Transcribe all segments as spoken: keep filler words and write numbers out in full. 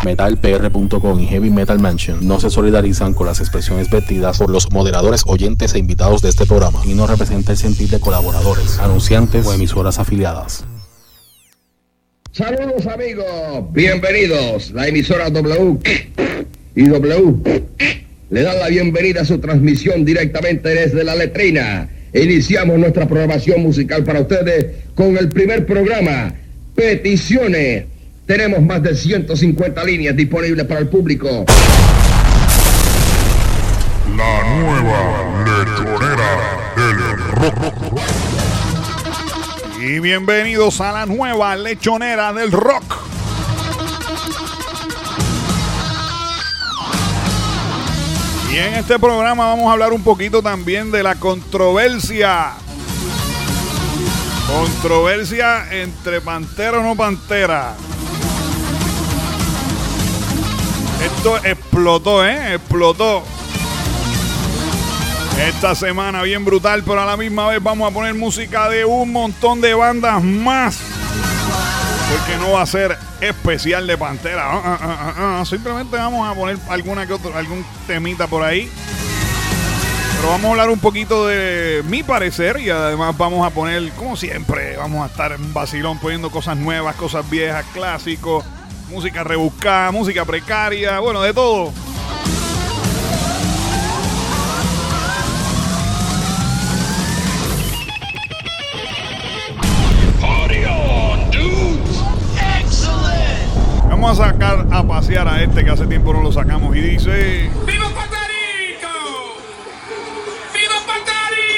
metal p r punto com y Heavy Metal Mansion no se solidarizan con las expresiones vertidas por los moderadores, oyentes e invitados de este programa y no representa el sentir de colaboradores, anunciantes o emisoras afiliadas. Saludos amigos, bienvenidos. La emisora W y W le dan la bienvenida a su transmisión directamente desde la letrina. Iniciamos nuestra programación musical para ustedes con el primer programa, Peticiones. Tenemos más de ciento cincuenta líneas disponibles para el público. La nueva lechonera del rock. Y bienvenidos a la nueva lechonera del rock. Y en este programa vamos a hablar un poquito también de la controversia. Controversia entre Pantera o no Pantera. Esto explotó, ¿eh? Explotó. Esta semana bien brutal, pero a la misma vez vamos a poner música de un montón de bandas más. Porque no va a ser especial de Pantera. Uh, uh, uh, uh, uh. Simplemente vamos a poner alguna que otro, algún temita por ahí. Pero vamos a hablar un poquito de mi parecer y además vamos a poner, como siempre, vamos a estar en vacilón poniendo cosas nuevas, cosas viejas, clásicos, música rebuscada, música precaria, bueno, de todo. Vamos a sacar a pasear a este que hace tiempo no lo sacamos y dice... ¡Viva Puerto Rico! ¡Viva Puerto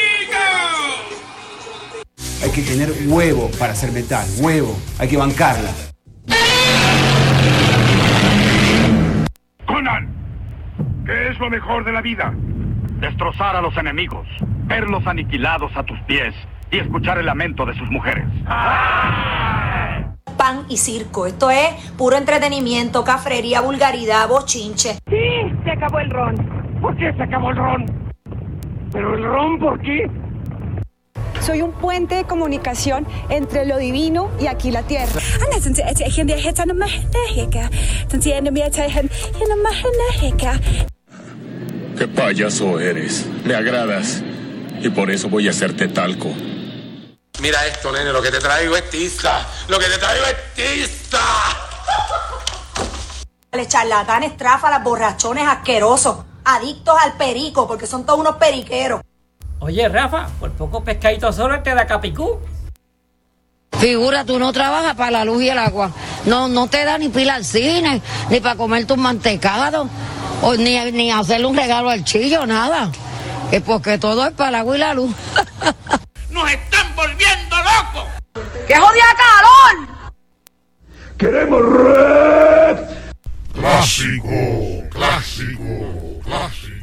Rico! Hay que tener huevo para hacer metal, huevo, hay que bancarla. Conan, ¿qué es lo mejor de la vida? Destrozar a los enemigos, verlos aniquilados a tus pies y escuchar el lamento de sus mujeres. Pan y circo. Esto es puro entretenimiento, cafrería, vulgaridad, bochinche. Sí, se acabó el ron. ¿Por qué se acabó el ron? ¿Pero el ron por qué? Soy un puente de comunicación entre lo divino y aquí la tierra. Qué payaso eres. Me agradas. Y por eso voy a hacerte talco. Mira esto, nene, lo que te traigo es tiza. Lo que te traigo es tiza. Los charlatanes, tráfalas, borrachones asquerosos, adictos al perico, porque son todos unos periqueros. Oye, Rafa, por poco pescadito solo te da capicú. Figura, tú no trabajas para la luz y el agua. No, no te da ni pila al cine, ni para comer tus mantecados, o ni, ni hacerle un regalo al chillo, nada. Es porque todo es para el agua y la luz. ¡Nos están volviendo locos! ¡Qué jodida calor! ¡Queremos rap! Clásico, clásico, clásico.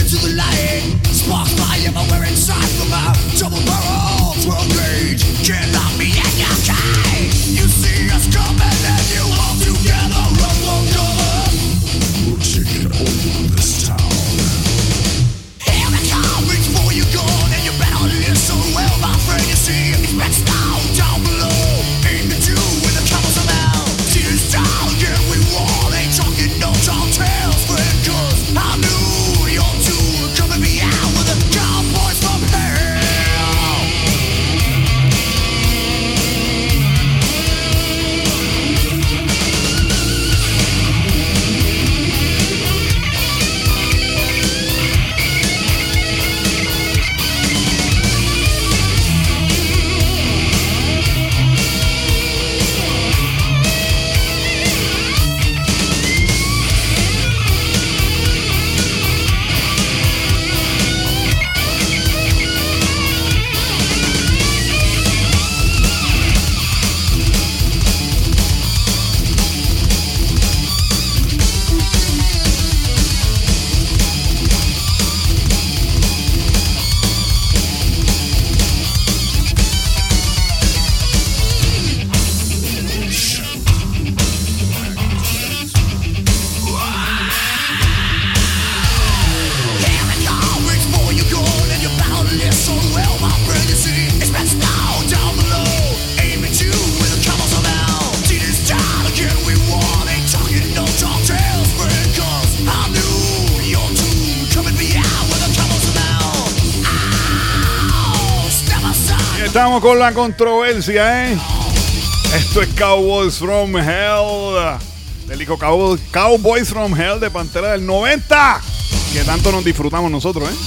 Estamos con la controversia, ¿eh? Esto es Cowboys from Hell, del disco Cow Cowboys from Hell de Pantera del noventa, que tanto nos disfrutamos nosotros, ¿eh?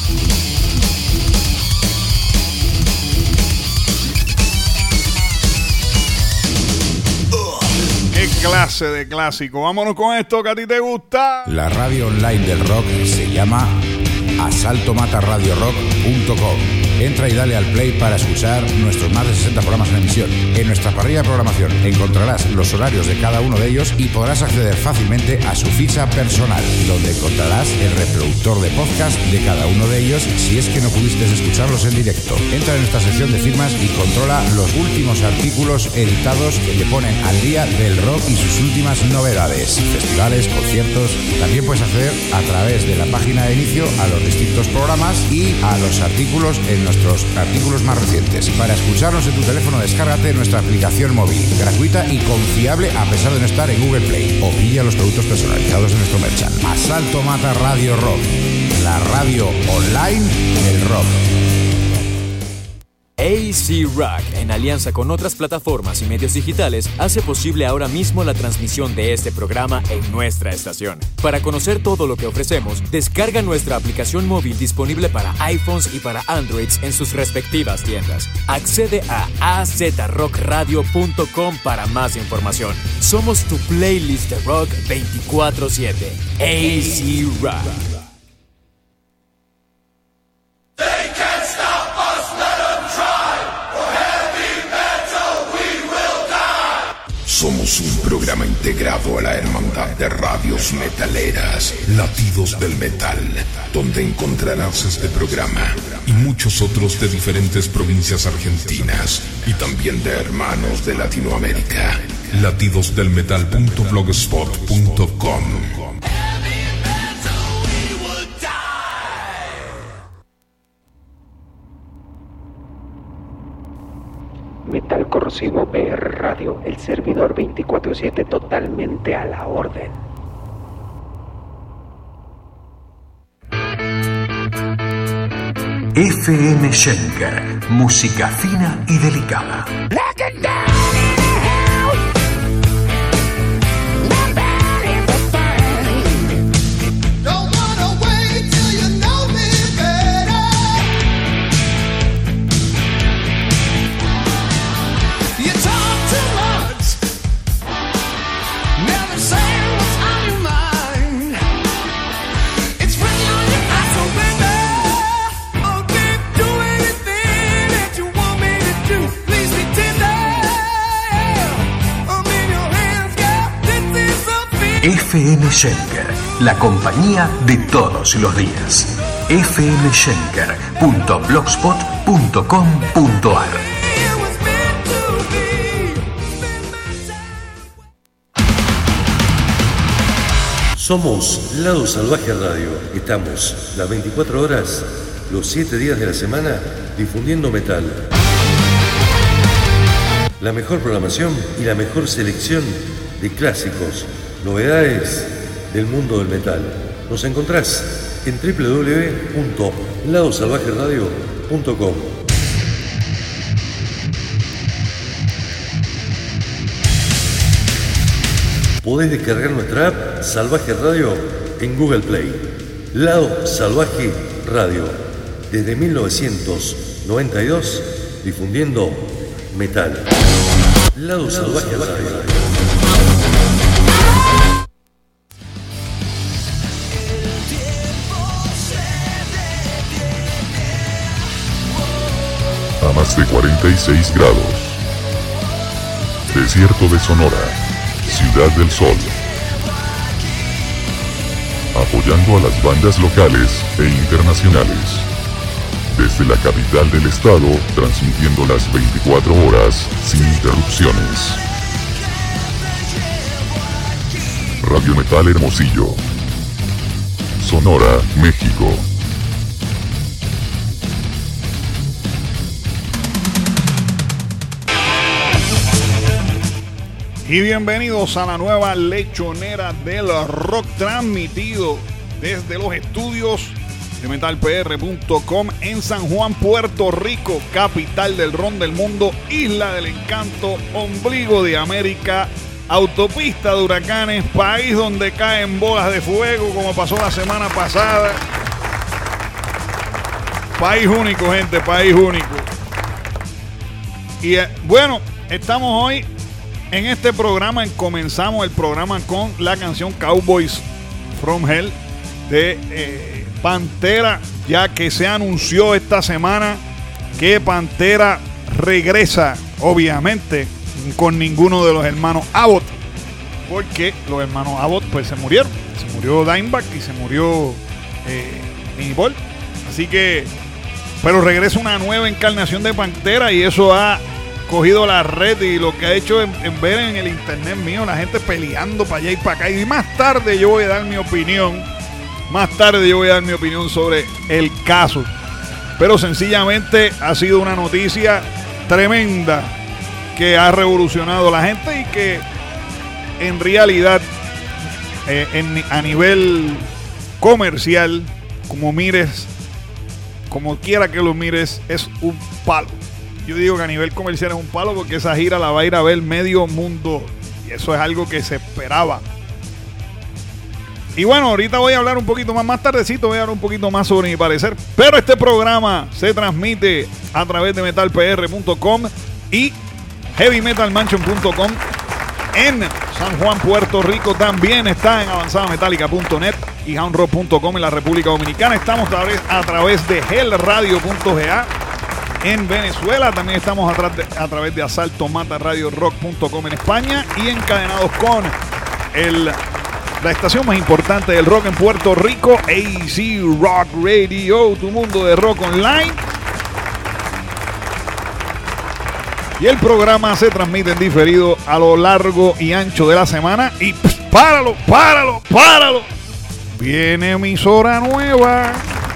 Qué clase de clásico. Vámonos con esto que a ti te gusta. La radio online del rock se llama asalto mata radio rock punto com. Entra y dale al play para escuchar nuestros más de sesenta programas en emisión. En nuestra parrilla de programación encontrarás los horarios de cada uno de ellos y podrás acceder fácilmente a su ficha personal, donde encontrarás el reproductor de podcast de cada uno de ellos si es que no pudiste escucharlos en directo. Entra en nuestra sección de firmas y controla los últimos artículos editados que te ponen al día del rock y sus últimas novedades, festivales, conciertos. También puedes acceder a través de la página de inicio a los distintos programas y a los artículos en nuestros artículos más recientes. Para escucharnos en tu teléfono, descárgate nuestra aplicación móvil, gratuita y confiable a pesar de no estar en Google Play, o pilla los productos personalizados de nuestro merchant. Asalto Mata Radio Rock, la radio online del rock. A C Rock, en alianza con otras plataformas y medios digitales, hace posible ahora mismo la transmisión de este programa en nuestra estación. Para conocer todo lo que ofrecemos, descarga nuestra aplicación móvil disponible para iPhones y para Androids en sus respectivas tiendas. Accede a a z rock radio punto com para más información. Somos tu playlist de rock veinticuatro siete. A C Rock. Somos un programa integrado a la hermandad de radios metaleras, Latidos del Metal, donde encontrarás este programa y muchos otros de diferentes provincias argentinas y también de hermanos de Latinoamérica. latidos del metal punto blogspot punto com. Metal Corrosivo P R Radio, el servidor veinticuatro siete totalmente a la orden. F M Schenker, música fina y delicada. F M Schenker, la compañía de todos los días. f m schenker punto blogspot punto com punto a r. Somos Lado Salvaje Radio. Estamos las veinticuatro horas, los siete días de la semana, difundiendo metal. La mejor programación y la mejor selección de clásicos, novedades del mundo del metal. Nos encontrás en w w w punto lado salvaje radio punto com. Podés descargar nuestra app Salvaje Radio en Google Play. Lado Salvaje Radio, desde mil novecientos noventa y dos, difundiendo metal. Lado Salvaje Radio. A más de cuarenta y seis grados. Desierto de Sonora, Ciudad del Sol. Apoyando a las bandas locales e internacionales. Desde la capital del estado, transmitiendo las veinticuatro horas sin interrupciones. Radio Metal Hermosillo, Sonora, México. Y bienvenidos a la nueva lechonera del rock, transmitido desde los estudios de metal p r punto com en San Juan, Puerto Rico, capital del ron del mundo, isla del encanto, ombligo de América, autopista de huracanes, país donde caen bolas de fuego como pasó la semana pasada. País único, gente, país único. Y eh, bueno, estamos hoy en este programa, comenzamos el programa con la canción Cowboys from Hell de eh, Pantera, ya que se anunció esta semana que Pantera regresa, obviamente, con ninguno de los hermanos Abbott, porque los hermanos Abbott pues se murieron, se murió Dimebag y se murió eh, Vinnie Paul, así que, pero regresa una nueva encarnación de Pantera y eso ha cogido la red y lo que ha hecho en, en ver en el internet mío la gente peleando para allá y para acá, y más tarde yo voy a dar mi opinión más tarde yo voy a dar mi opinión sobre el caso, pero sencillamente ha sido una noticia tremenda que ha revolucionado a la gente y que en realidad eh, en, a nivel comercial, como mires, como quiera que lo mires, es un palo. Yo digo que a nivel comercial es un palo porque esa gira la va a ir a ver medio mundo. Y eso es algo que se esperaba. Y bueno, ahorita voy a hablar un poquito más, más tardecito voy a hablar un poquito más sobre mi parecer. Pero este programa se transmite a través de metal p r punto com y heavy metal mansion punto com en San Juan, Puerto Rico. También está en avanzada metálica punto net y hound rock punto com en la República Dominicana. Estamos a través, a través de hell radio punto g a. En Venezuela también estamos a, tra- de, a través de asalto mata radio rock punto com en España y encadenados con el, la estación más importante del rock en Puerto Rico, A C Rock Radio, tu mundo de rock online. Y el programa se transmite en diferido a lo largo y ancho de la semana. Y pss, páralo, páralo, páralo. Viene emisora nueva.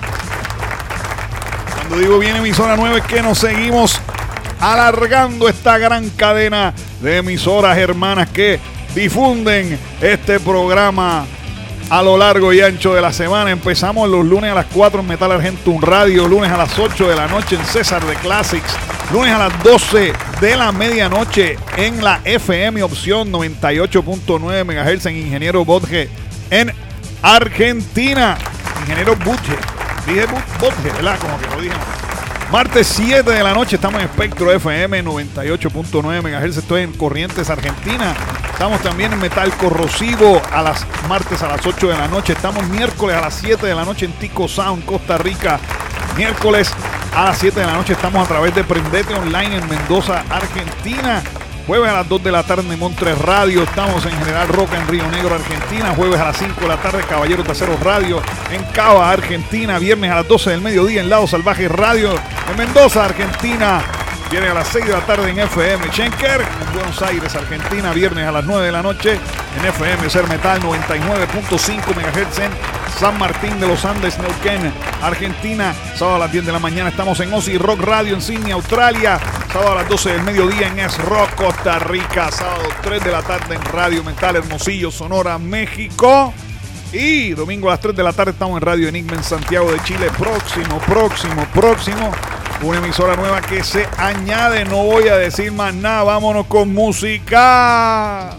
Cuando digo viene emisora nueva es que nos seguimos alargando esta gran cadena de emisoras hermanas que difunden este programa a lo largo y ancho de la semana. Empezamos los lunes a las cuatro en Metal Argentum Radio, lunes a las ocho de la noche en César de Classics, lunes a las doce de la medianoche en la F M Opción noventa y ocho punto nueve megahertz en Ingeniero Bodge en Argentina. Ingeniero Bodge. Dije Bodge, ¿verdad? Como que lo dije. Martes siete de la noche estamos en Espectro F M noventa y ocho punto nueve megahertz. Estoy en Corrientes, Argentina. Estamos también en Metal Corrosivo a las martes a las ocho de la noche. Estamos miércoles a las siete de la noche en Tico Sound, Costa Rica. Miércoles a las siete de la noche estamos a través de Prendete Online en Mendoza, Argentina. Jueves a las dos de la tarde en Montres Radio. Estamos en General Roca en Río Negro, Argentina. Jueves a las cinco de la tarde Caballeros de Acero Radio en Cava, Argentina. Viernes a las doce del mediodía en Lado Salvaje Radio en Mendoza, Argentina. Viernes a las seis de la tarde en F M Schenker en Buenos Aires, Argentina. Viernes a las nueve de la noche en F M Ser Metal noventa y nueve punto cinco megahertz en San Martín de los Andes, Neuquén, Argentina. Sábado a las diez de la mañana estamos en Ozzy Rock Radio en Sydney, Australia. Sábado a las doce del mediodía en Es Rock, Costa Rica. Sábado tres de la tarde en Radio Metal Hermosillo, Sonora, México. Y domingo a las tres de la tarde estamos en Radio Enigma en Santiago de Chile. Próximo, próximo, próximo. Una emisora nueva que se añade. No voy a decir más nada. Vámonos con música.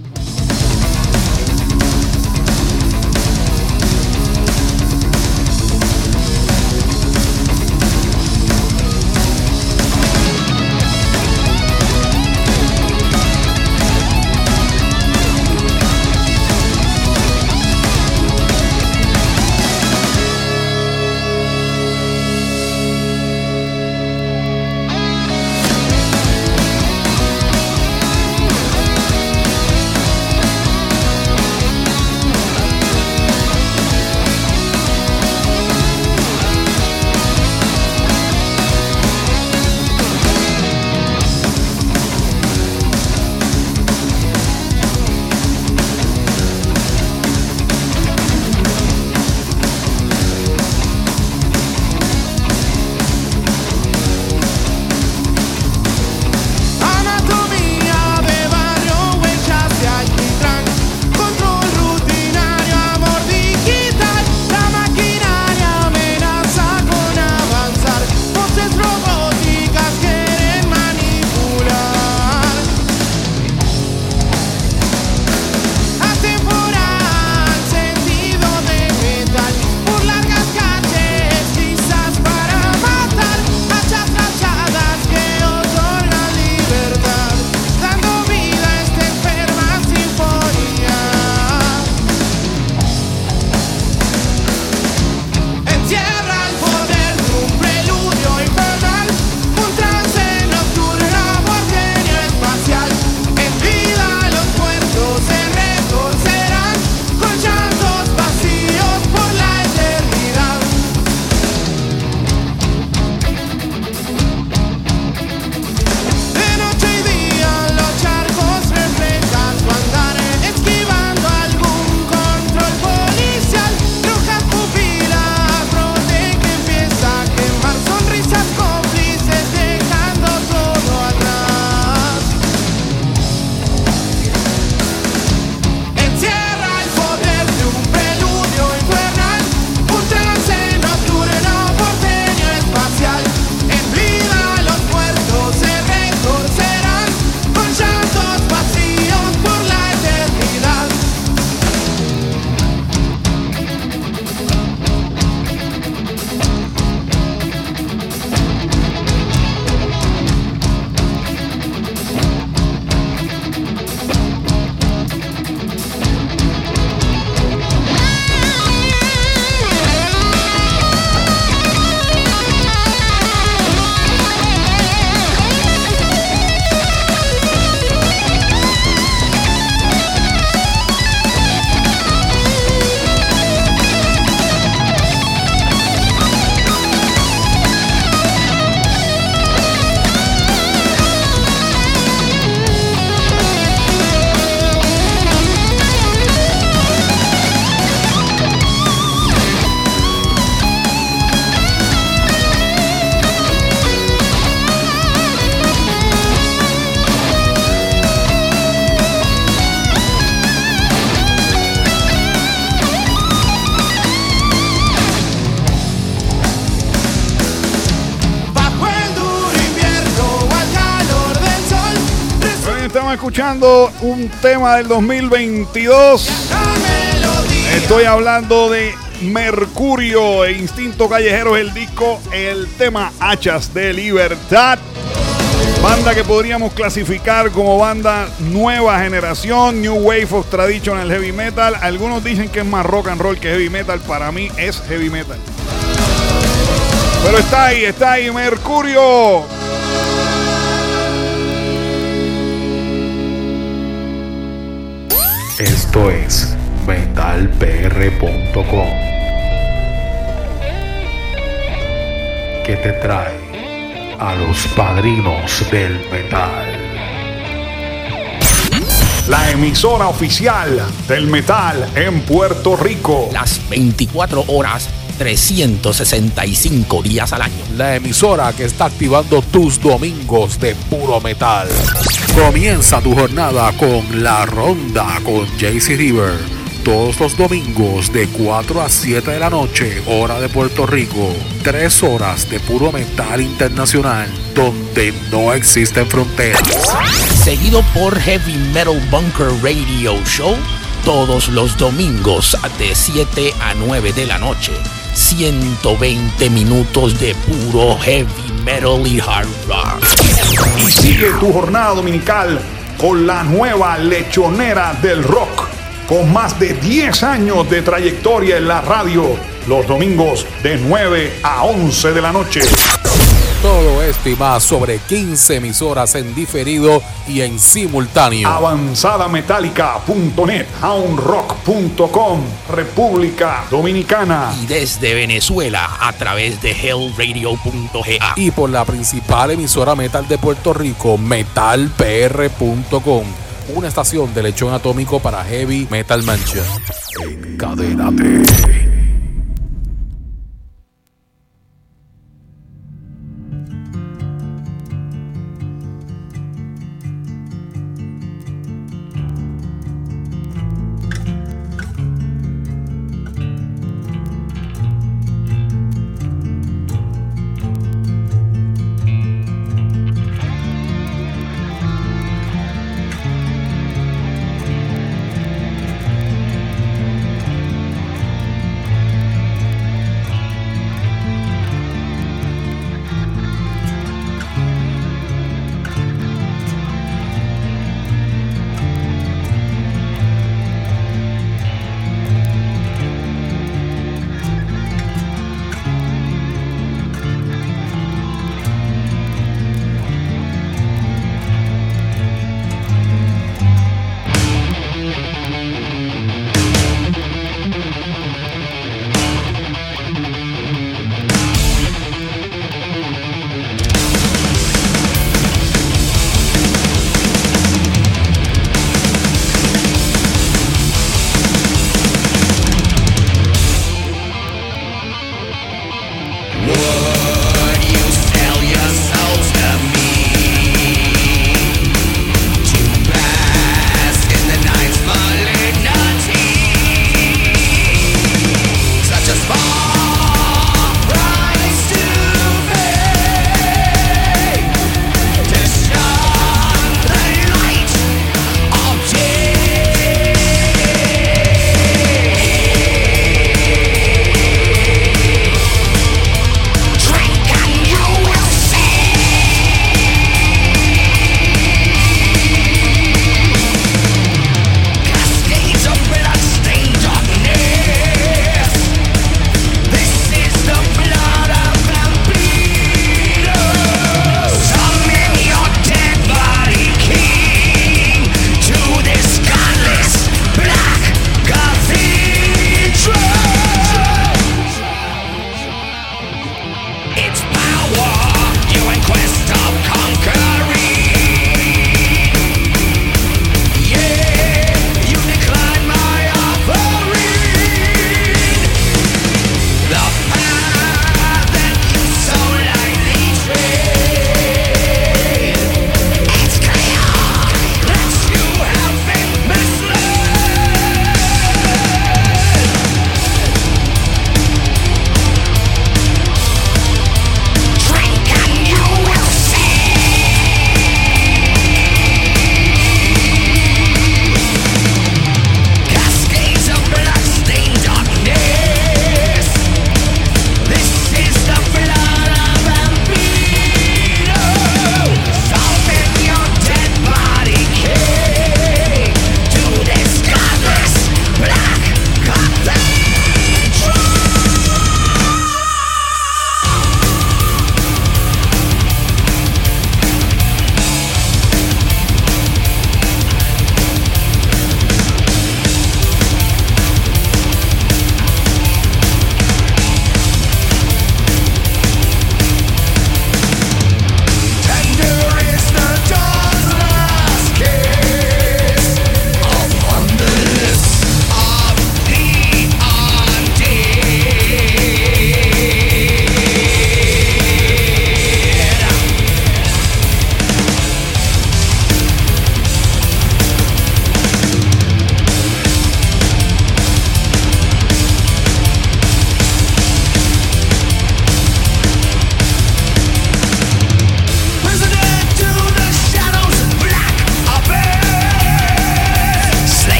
Escuchando un tema del dos mil veintidós. Estoy hablando de Mercurio e Instinto Callejero, es el disco, el tema Hachas de Libertad. Banda que podríamos clasificar como banda nueva generación, New Wave of Traditional Heavy Metal. Algunos dicen que es más rock and roll que heavy metal. Para mí es heavy metal. Pero está ahí, está ahí Mercurio. Esto es metal p r punto com, que te trae a los padrinos del metal. La emisora oficial del metal en Puerto Rico. Las veinticuatro horas, trescientos sesenta y cinco días al año. La emisora que está activando tus domingos de puro metal. Comienza tu jornada con La Ronda con J C River. Todos los domingos de cuatro a siete de la noche, hora de Puerto Rico. Tres horas de puro metal internacional, donde no existen fronteras. Seguido por Heavy Metal Bunker Radio Show, todos los domingos de siete a nueve de la noche. ciento veinte minutos de puro heavy metal y hard rock. Y sigue tu jornada dominical con la nueva lechonera del rock, con más de diez años de trayectoria en la radio, los domingos de nueve a once de la noche. Todo esto y más sobre quince emisoras en diferido y en simultáneo. avanzada metálica punto net, hound rock punto com, República Dominicana. Y desde Venezuela a través de hell radio punto g a. Y por la principal emisora metal de Puerto Rico, metal p r punto com, una estación de lechón atómico para Heavy Metal Mansion. Encadénate.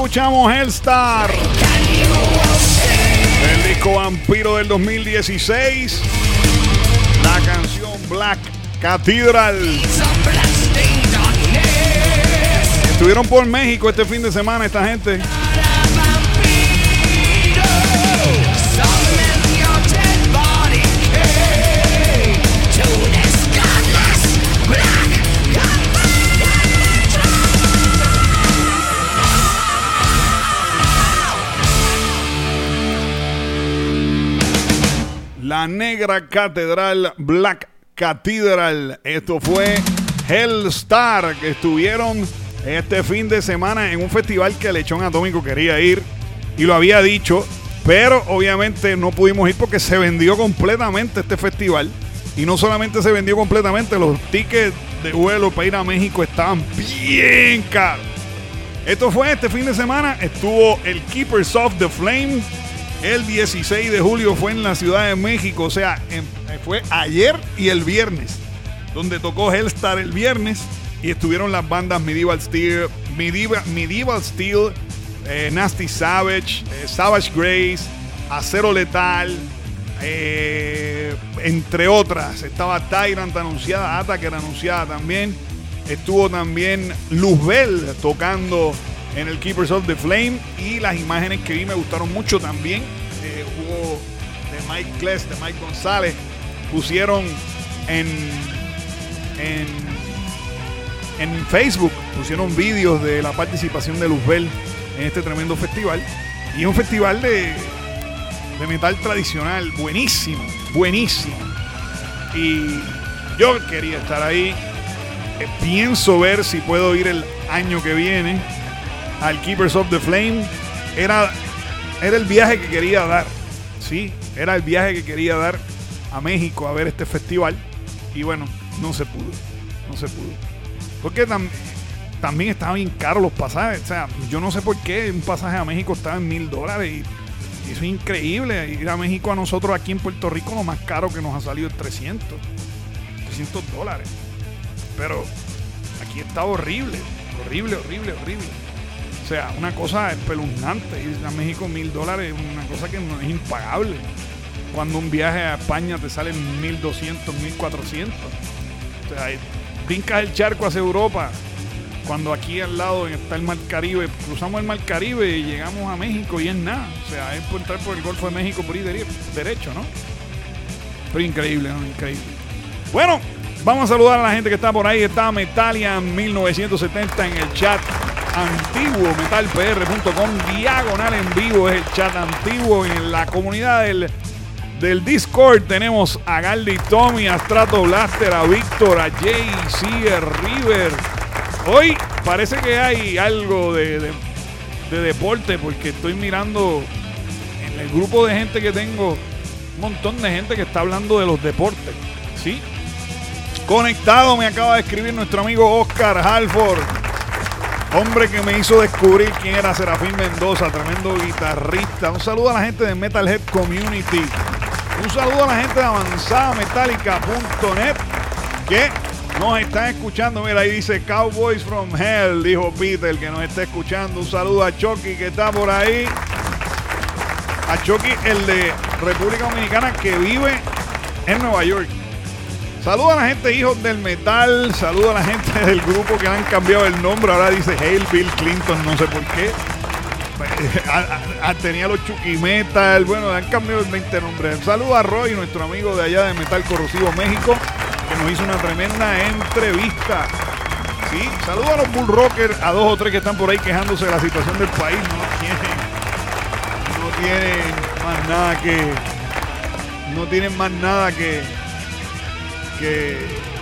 escuchamos Hellstar, el disco Vampiro del dos mil dieciséis, la canción Black Cathedral. Estuvieron por México este fin de semana esta gente. La Negra Catedral, Black Cathedral. Esto fue Hellstar, que estuvieron este fin de semana en un festival que Lechón Atómico quería ir y lo había dicho, pero obviamente no pudimos ir porque se vendió completamente este festival. Y no solamente se vendió completamente, los tickets de vuelo para ir a México estaban bien caros. Esto fue este fin de semana. Estuvo el Keepers of the Flame. El dieciséis de julio fue en la Ciudad de México, o sea, en, fue ayer y el viernes, donde tocó Hellstar el viernes y estuvieron las bandas Medieval Steel, Medieval, Medieval Steel, eh, Nasty Savage, eh, Savage Grace, Acero Letal, eh, entre otras. Estaba Tyrant anunciada, Attacker anunciada también. Estuvo también Luzbel tocando en el Keepers of the Flame, y las imágenes que vi me gustaron mucho también. Eh, hubo de Mike Kless, de Mike González, pusieron en, en en Facebook, pusieron vídeos de la participación de Luzbel en este tremendo festival, y es un festival de, de metal tradicional buenísimo, buenísimo, y yo quería estar ahí. Eh, pienso ver si puedo ir el año que viene al Keepers of the Flame. Era, era el viaje que quería dar. Sí, era el viaje que quería dar a México a ver este festival. Y bueno, no se pudo. No se pudo. Porque tam, también estaban bien caros los pasajes. O sea, yo no sé por qué un pasaje a México estaba en mil dólares. Y, y eso es increíble. Ir a México a nosotros aquí en Puerto Rico, lo más caro que nos ha salido es trescientos dólares. Pero aquí está horrible. Horrible, horrible, horrible. O sea, una cosa espeluznante. Ir a México mil dólares es una cosa que no es impagable. Cuando un viaje a España te sale mil doscientos, mil cuatrocientos. O sea, brincas el charco hacia Europa. Cuando aquí al lado está el Mar Caribe, cruzamos el Mar Caribe y llegamos a México y es nada. O sea, es por entrar por el Golfo de México por ir derecho, ¿no? Pero increíble, ¿no? Increíble. Bueno, vamos a saludar a la gente que está por ahí. Está Metalia mil novecientos setenta en el chat antiguo, metal p r punto com, diagonal en vivo, es el chat antiguo. En la comunidad del, del Discord tenemos a Galdi Tommy, a Strato Blaster, a Víctor, a Jay C, a River. Hoy parece que hay algo de, de, de deporte, porque estoy mirando en el grupo de gente que tengo un montón de gente que está hablando de los deportes. ¿Sí? Conectado me acaba de escribir nuestro amigo Oscar Halford, hombre que me hizo descubrir quién era Serafín Mendoza, tremendo guitarrista. Un saludo a la gente de Metalhead Community. Un saludo a la gente de avanzada metálica punto net que nos están escuchando. Mira, ahí dice Cowboys from Hell, dijo Peter, que nos está escuchando. Un saludo a Chucky, que está por ahí. A Chucky, el de República Dominicana, que vive en Nueva York. Saludo a la gente Hijos del Metal. Saludo a la gente del grupo que han cambiado el nombre. Ahora dice Hail Bill Clinton, no sé por qué. Tenía los Chucky Metal. Bueno, han cambiado el veinte nombres. Saludo a Roy, nuestro amigo de allá de Metal Corrosivo México, que nos hizo una tremenda entrevista. Sí, saludo a los Bull Rockers, a dos o tres que están por ahí quejándose de la situación del país. No tienen, no tienen más nada que, no tienen más nada que, que,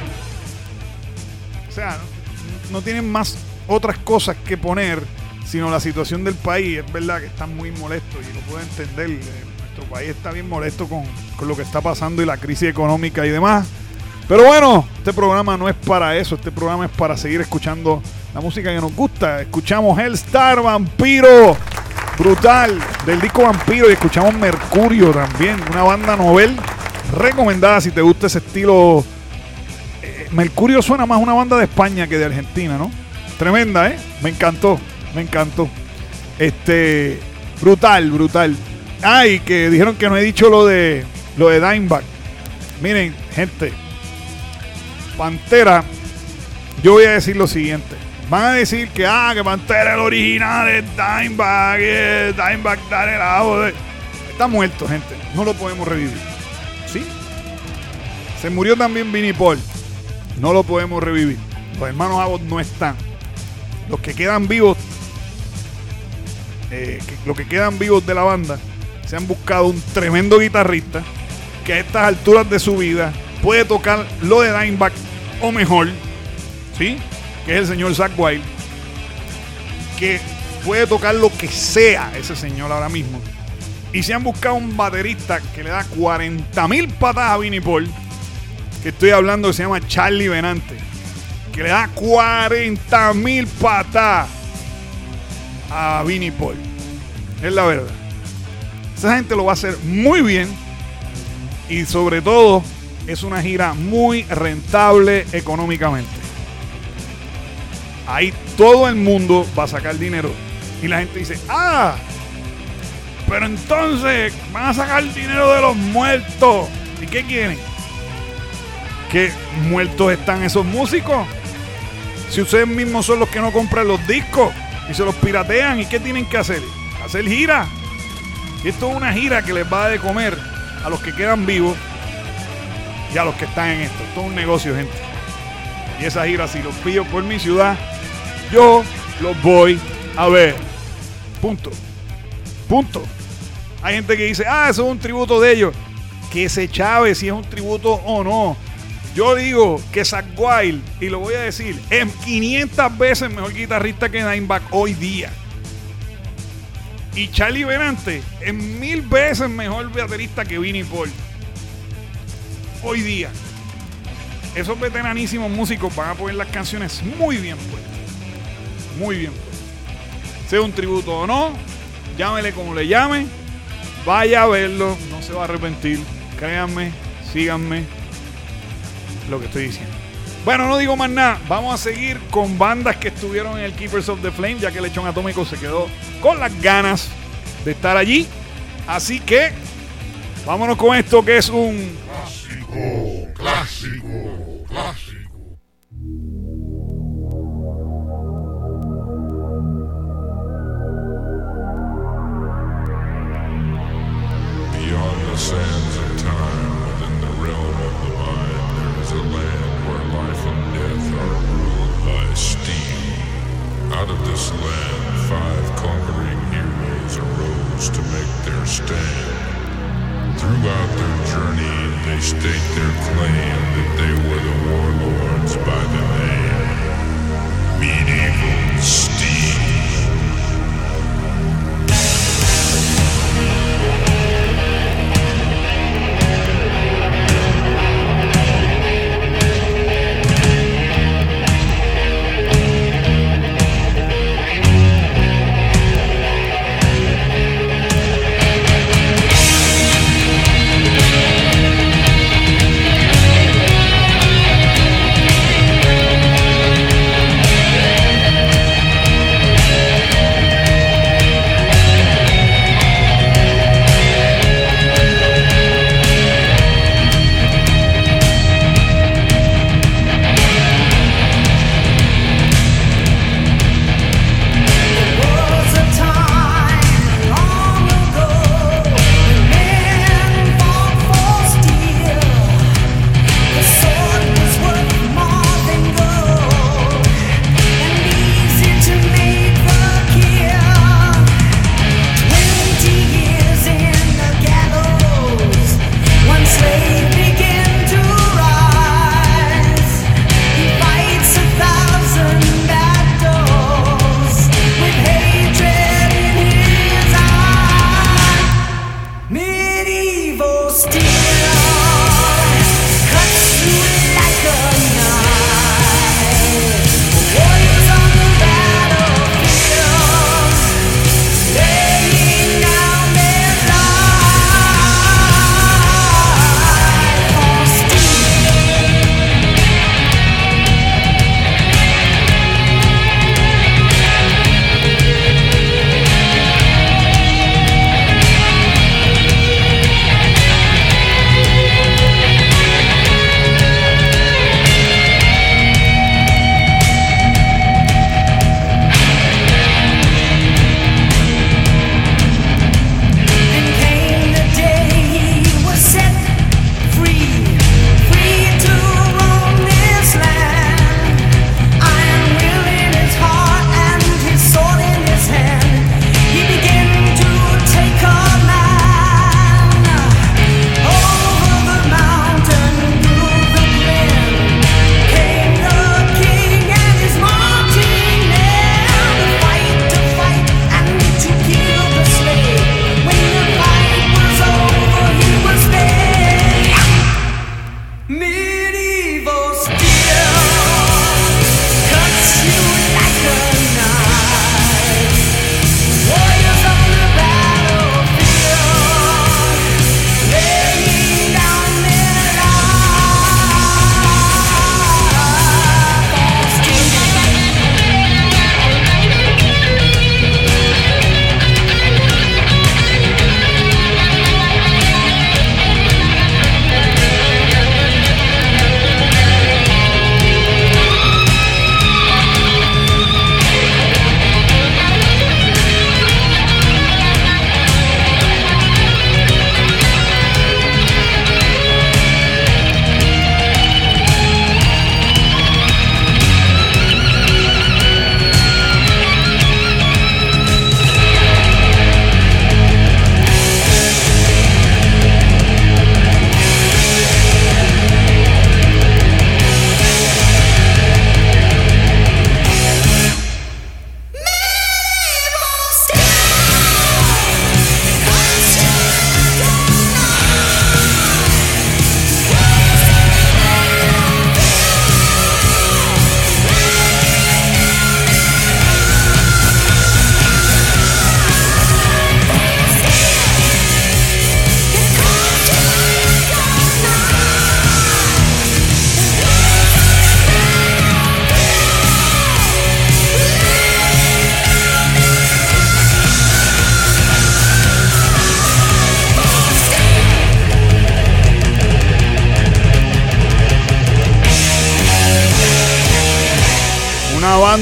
o sea, no, no tienen más otras cosas que poner sino la situación del país. Es verdad que están muy molestos y lo puedo entender. Nuestro país está bien molesto con, con lo que está pasando y la crisis económica y demás. Pero bueno, este programa no es para eso. Este programa es para seguir escuchando la música que nos gusta. Escuchamos Hellstar, Vampiro, brutal, del disco Vampiro, y escuchamos Mercurio también, una banda novel recomendada si te gusta ese estilo. eh, Mercurio suena más una banda de España que de Argentina, ¿no? Tremenda, ¿eh? Me encantó, me encantó. Este, brutal, brutal. Ay, que dijeron que no he dicho lo de lo de Dimebag. Miren, gente, Pantera, yo voy a decir lo siguiente. Van a decir que, ah, que Pantera el original es Dimebag, eh, Dimebag, dale la voz. Está muerto, gente. No lo podemos revivir. ¿Sí? Se murió también Vinnie Paul. No lo podemos revivir. Los hermanos Abbott no están. Los que quedan vivos, eh, que, los que quedan vivos de la banda, se han buscado un tremendo guitarrista que a estas alturas de su vida puede tocar lo de Dimebag o mejor, ¿sí? Que es el señor Zakk Wylde, que puede tocar lo que sea ese señor ahora mismo. Y se han buscado un baterista que le da cuarenta mil patadas a Vinnie Paul, que estoy hablando, que se llama Charlie Benante, que le da cuarenta mil patadas a Vinnie Paul. Es la verdad. Esa gente lo va a hacer muy bien y sobre todo es una gira muy rentable económicamente. Ahí todo el mundo va a sacar dinero y la gente dice, ah, pero entonces van a sacar dinero de los muertos. ¿Y qué quieren? ¿Qué muertos están esos músicos? Si ustedes mismos son los que no compran los discos y se los piratean, ¿y qué tienen que hacer? Hacer gira. Y esto es una gira que les va a dar de comer a los que quedan vivos y a los que están en esto. Esto es un negocio, gente. Y esa gira, si los pillo por mi ciudad, yo los voy a ver. Punto. Punto. Hay gente que dice, ah, eso es un tributo de ellos. Que se chave si es un tributo o no. Yo digo que Zakk Wylde, y lo voy a decir, es quinientas veces mejor guitarrista que Dimebag hoy día. Y Charlie Benante es mil veces mejor baterista que Vinnie Paul hoy día. Esos veteranísimos músicos van a poner las canciones muy bien puestas. Muy bien puestas. Sea un tributo o no, llámele como le llame, vaya a verlo, no se va a arrepentir. Créanme, síganme lo que estoy diciendo. Bueno, no digo más nada. Vamos a seguir con bandas que estuvieron en el Keepers of the Flame, ya que Lechón Atómico se quedó con las ganas de estar allí. Así que vámonos con esto que es un clásico, clásico, clásico. Beyond the sands of time, within the realm of the mind, there is a land where life and death are ruled by steel. Out of this land, five conquering heroes arose to make their stand. Throughout their journey, they state their claim that they were the warlords by the name Medieval Steel.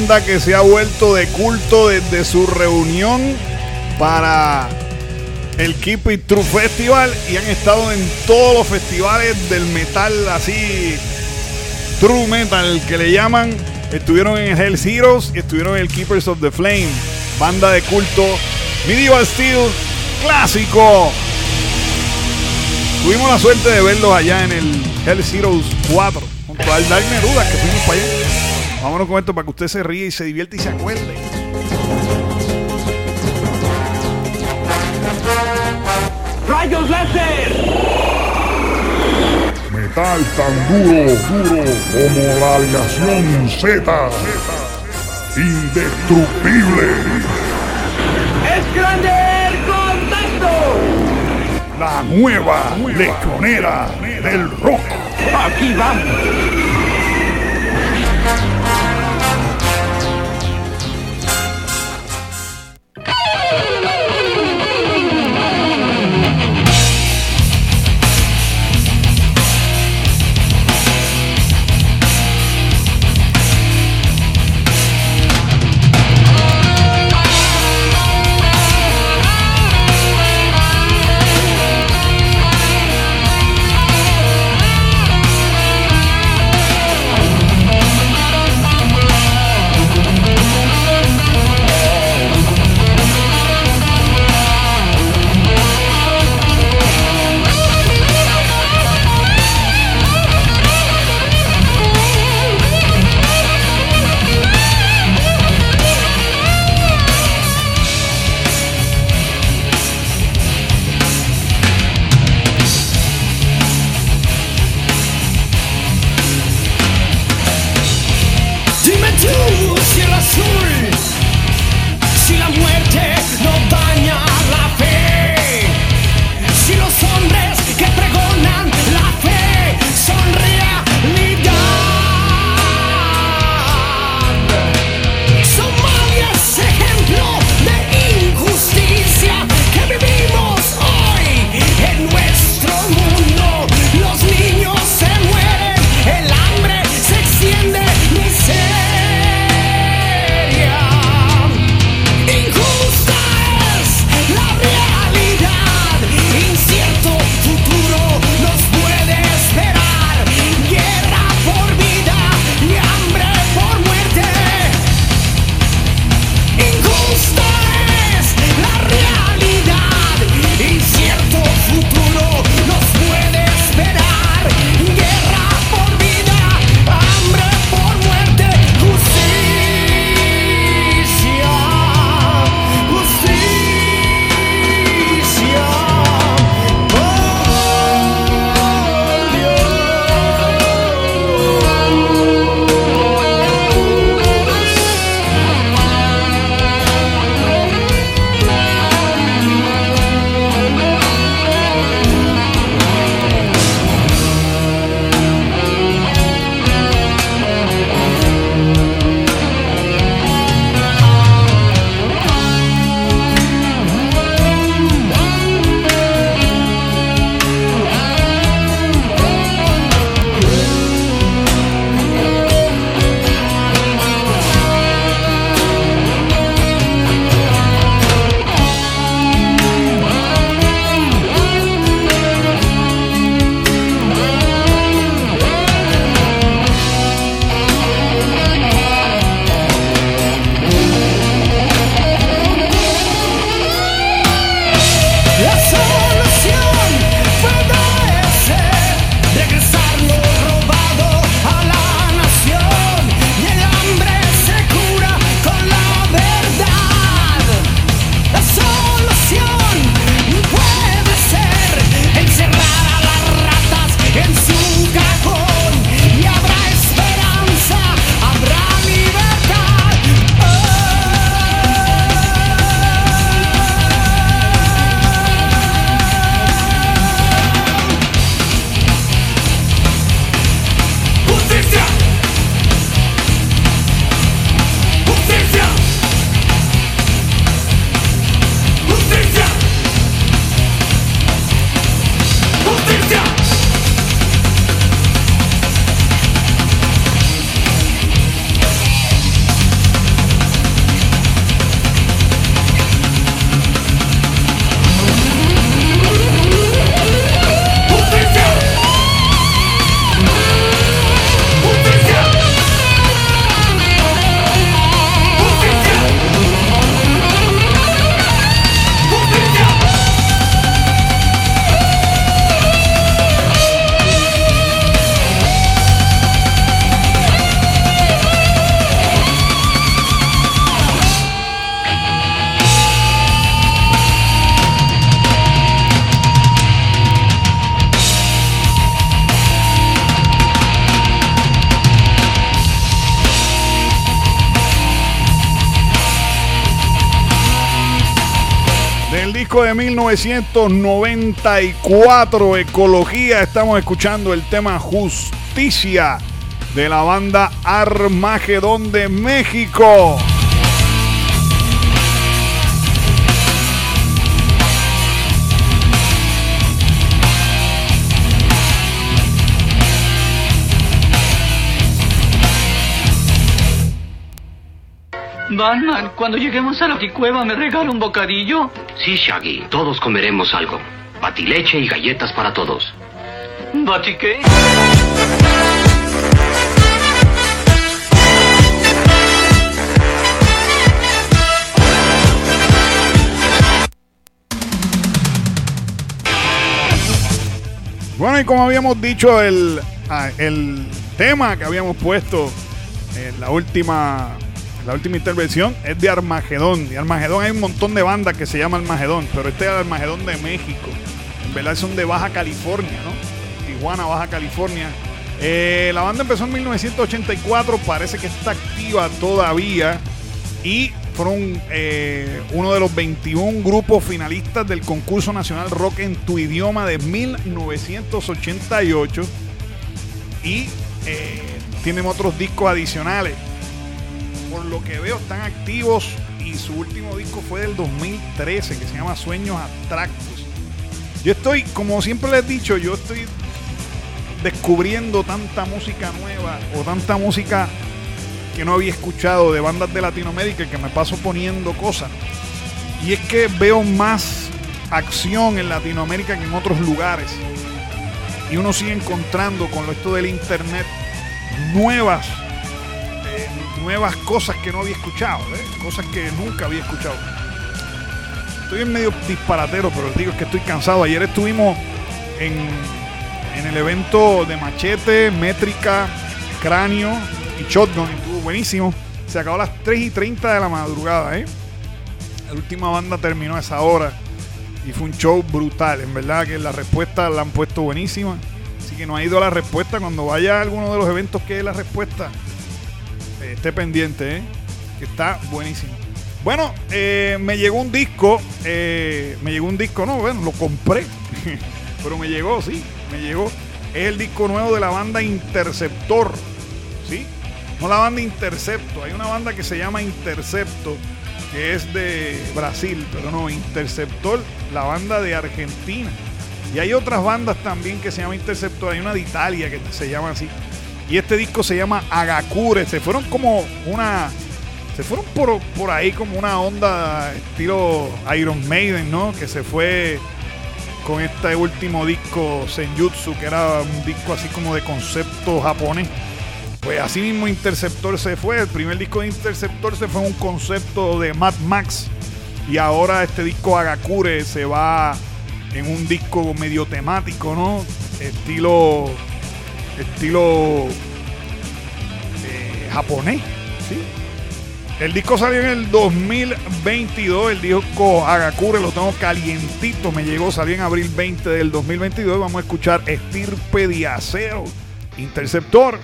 banda que se ha vuelto de culto desde su reunión para el Keep It True Festival y han estado en todos los festivales del metal así, True Metal que le llaman. Estuvieron en el Hell's Heroes y estuvieron en el Keepers of the Flame, banda de culto. Medieval Steel, clásico. Tuvimos la suerte de verlos allá en el Hell's Heroes cuatro junto al Dark Neruda, que fuimos para allá. Vámonos con esto para que usted se ríe y se divierta y se acuerde. ¡Rayos láser! Metal tan duro, duro como la alineación Z. Indestructible. ¡Es grande el contacto! La nueva legionera del rock. ¡Aquí vamos! disco de mil novecientos noventa y cuatro, Ecología. Estamos escuchando el tema Justicia de la banda Armagedón de México. Batman, cuando lleguemos a la Cueva, ¿me regala un bocadillo? Sí, Shaggy, todos comeremos algo. Batileche y galletas para todos. ¿Bati qué? Bueno, y como habíamos dicho, el, el tema que habíamos puesto en la última... La última intervención es de Armagedón. De Armagedón hay un montón de bandas que se llama Armagedón, pero este es el Armagedón de México. En verdad son de Baja California, ¿no? Tijuana, Baja California. Eh, la banda empezó en mil novecientos ochenta y cuatro, parece que está activa todavía. Y fueron eh, uno de los veintiún grupos finalistas del concurso nacional Rock en tu idioma de mil novecientos ochenta y ocho. Y eh, tienen otros discos adicionales. Por lo que veo están activos y su último disco fue del dos mil trece, que se llama Sueños Abstractos. Yo estoy, como siempre les he dicho, yo estoy descubriendo tanta música nueva o tanta música que no había escuchado de bandas de Latinoamérica, que me paso poniendo cosas. Y es que veo más acción en Latinoamérica que en otros lugares. Y uno sigue encontrando con esto del internet nuevas nuevas cosas que no había escuchado, ¿eh? Cosas que nunca había escuchado. Estoy en medio disparatero, pero les digo es que estoy cansado. Ayer estuvimos en, en el evento de Machete, Métrica, Cráneo y Shotgun. Estuvo buenísimo. Se acabó a las tres y treinta de la madrugada, ¿eh? La última banda terminó a esa hora y fue un show brutal. En verdad que la respuesta la han puesto buenísima. Así que no ha ido a la respuesta. Cuando vaya a alguno de los eventos que es la respuesta, esté pendiente, ¿eh? Que está buenísimo. Bueno, eh, me llegó un disco, eh, me llegó un disco, no, bueno, lo compré, pero me llegó, sí, me llegó. Es el disco nuevo de la banda Interceptor, ¿sí? No la banda Intercepto, hay una banda que se llama Intercepto, que es de Brasil, pero no, Interceptor, la banda de Argentina. Y hay otras bandas también que se llaman Interceptor, hay una de Italia que se llama así. Y este disco se llama Agakure. Se fueron como una... Se fueron por, por ahí como una onda estilo Iron Maiden, ¿no? Que se fue con este último disco, Senjutsu, que era un disco así como de concepto japonés. Pues así mismo Interceptor se fue. El primer disco de Interceptor se fue un concepto de Mad Max. Y ahora este disco Agakure se va en un disco medio temático, ¿no? Estilo... estilo eh, japonés, ¿sí? El disco salió en el dos mil veintidós. El disco Agakure lo tengo calientito, me llegó, salió en abril veinte del dos mil veintidós. Vamos a escuchar Estirpe de Acero, Interceptor.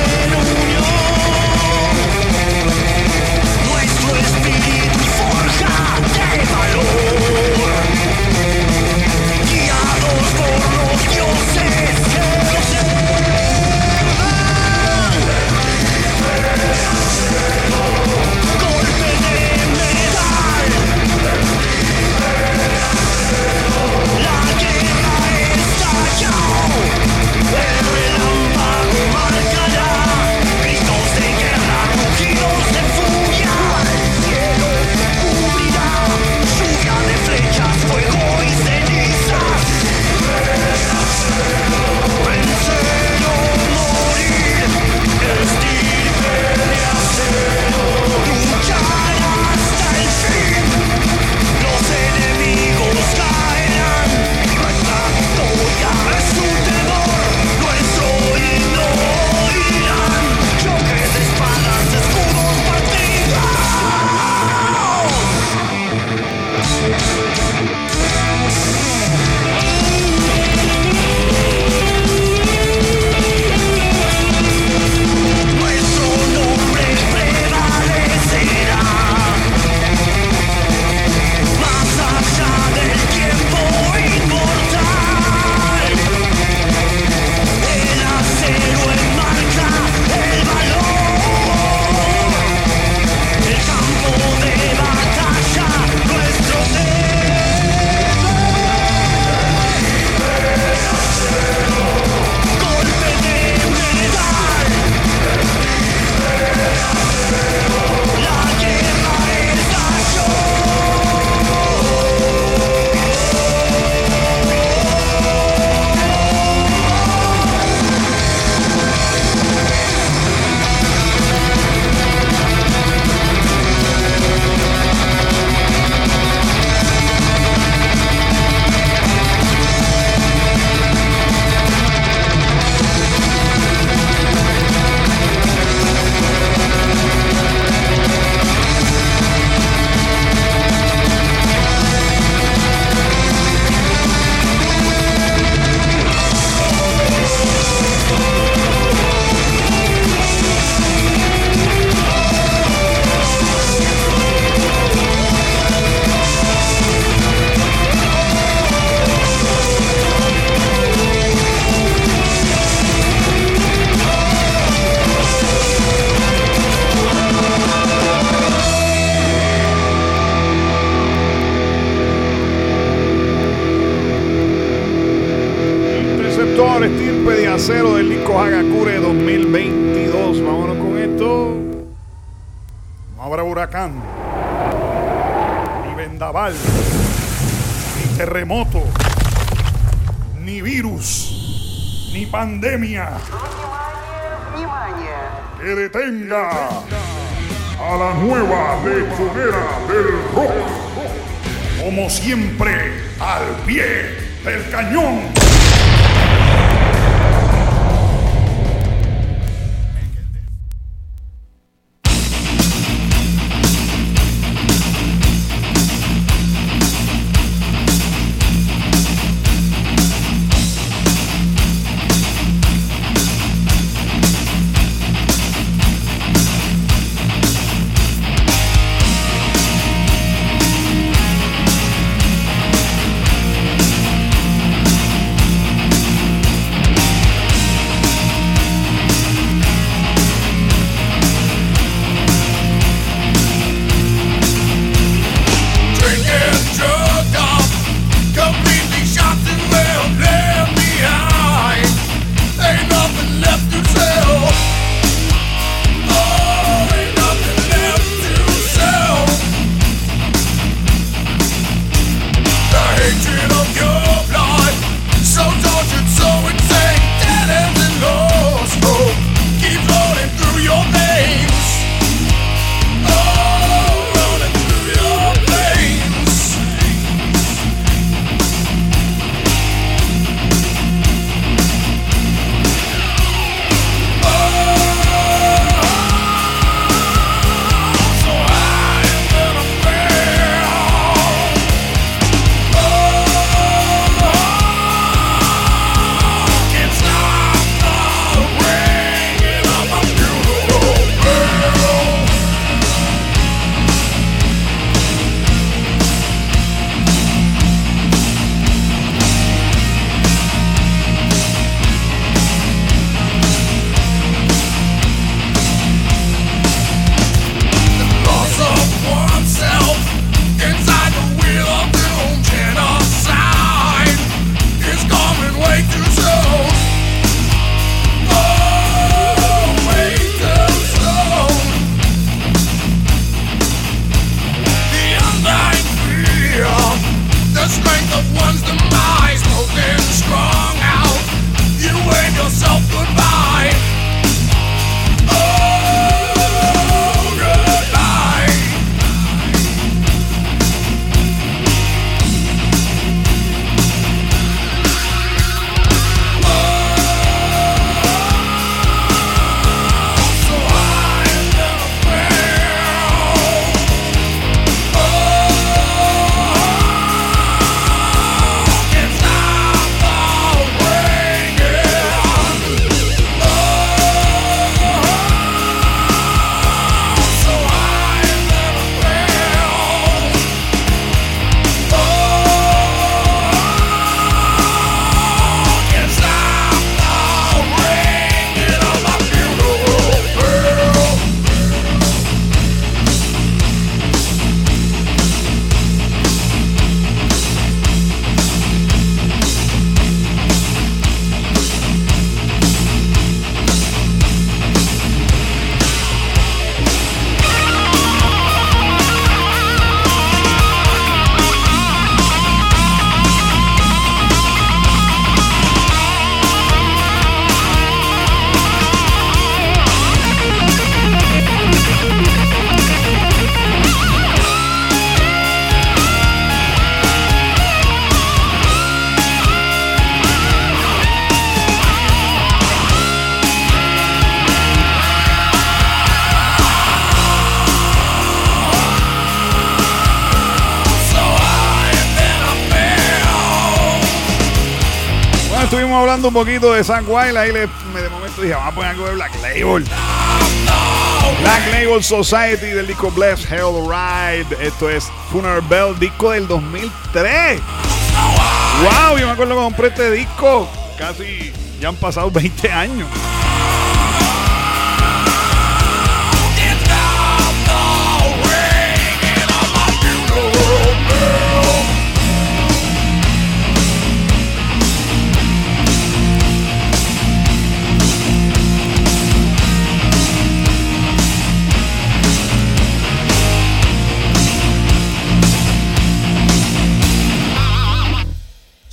Nuestro espíritu forja Ahora estirpe de acero del disco Hagakure dos mil veintidós. Vámonos con esto. No habrá huracán, ni vendaval, ni terremoto, ni virus, ni pandemia que detenga a la nueva lechonera del rock. Como siempre, al pie del cañón. Estuvimos hablando un poquito de Zakk Wylde. Ahí le, de momento dije, vamos a poner algo de Black Label. Black Label Society del disco Bless Hell Ride. Esto es Funeral Bell, disco del dos mil tres. Wow, yo me acuerdo cuando compré este disco. Casi ya han pasado veinte años.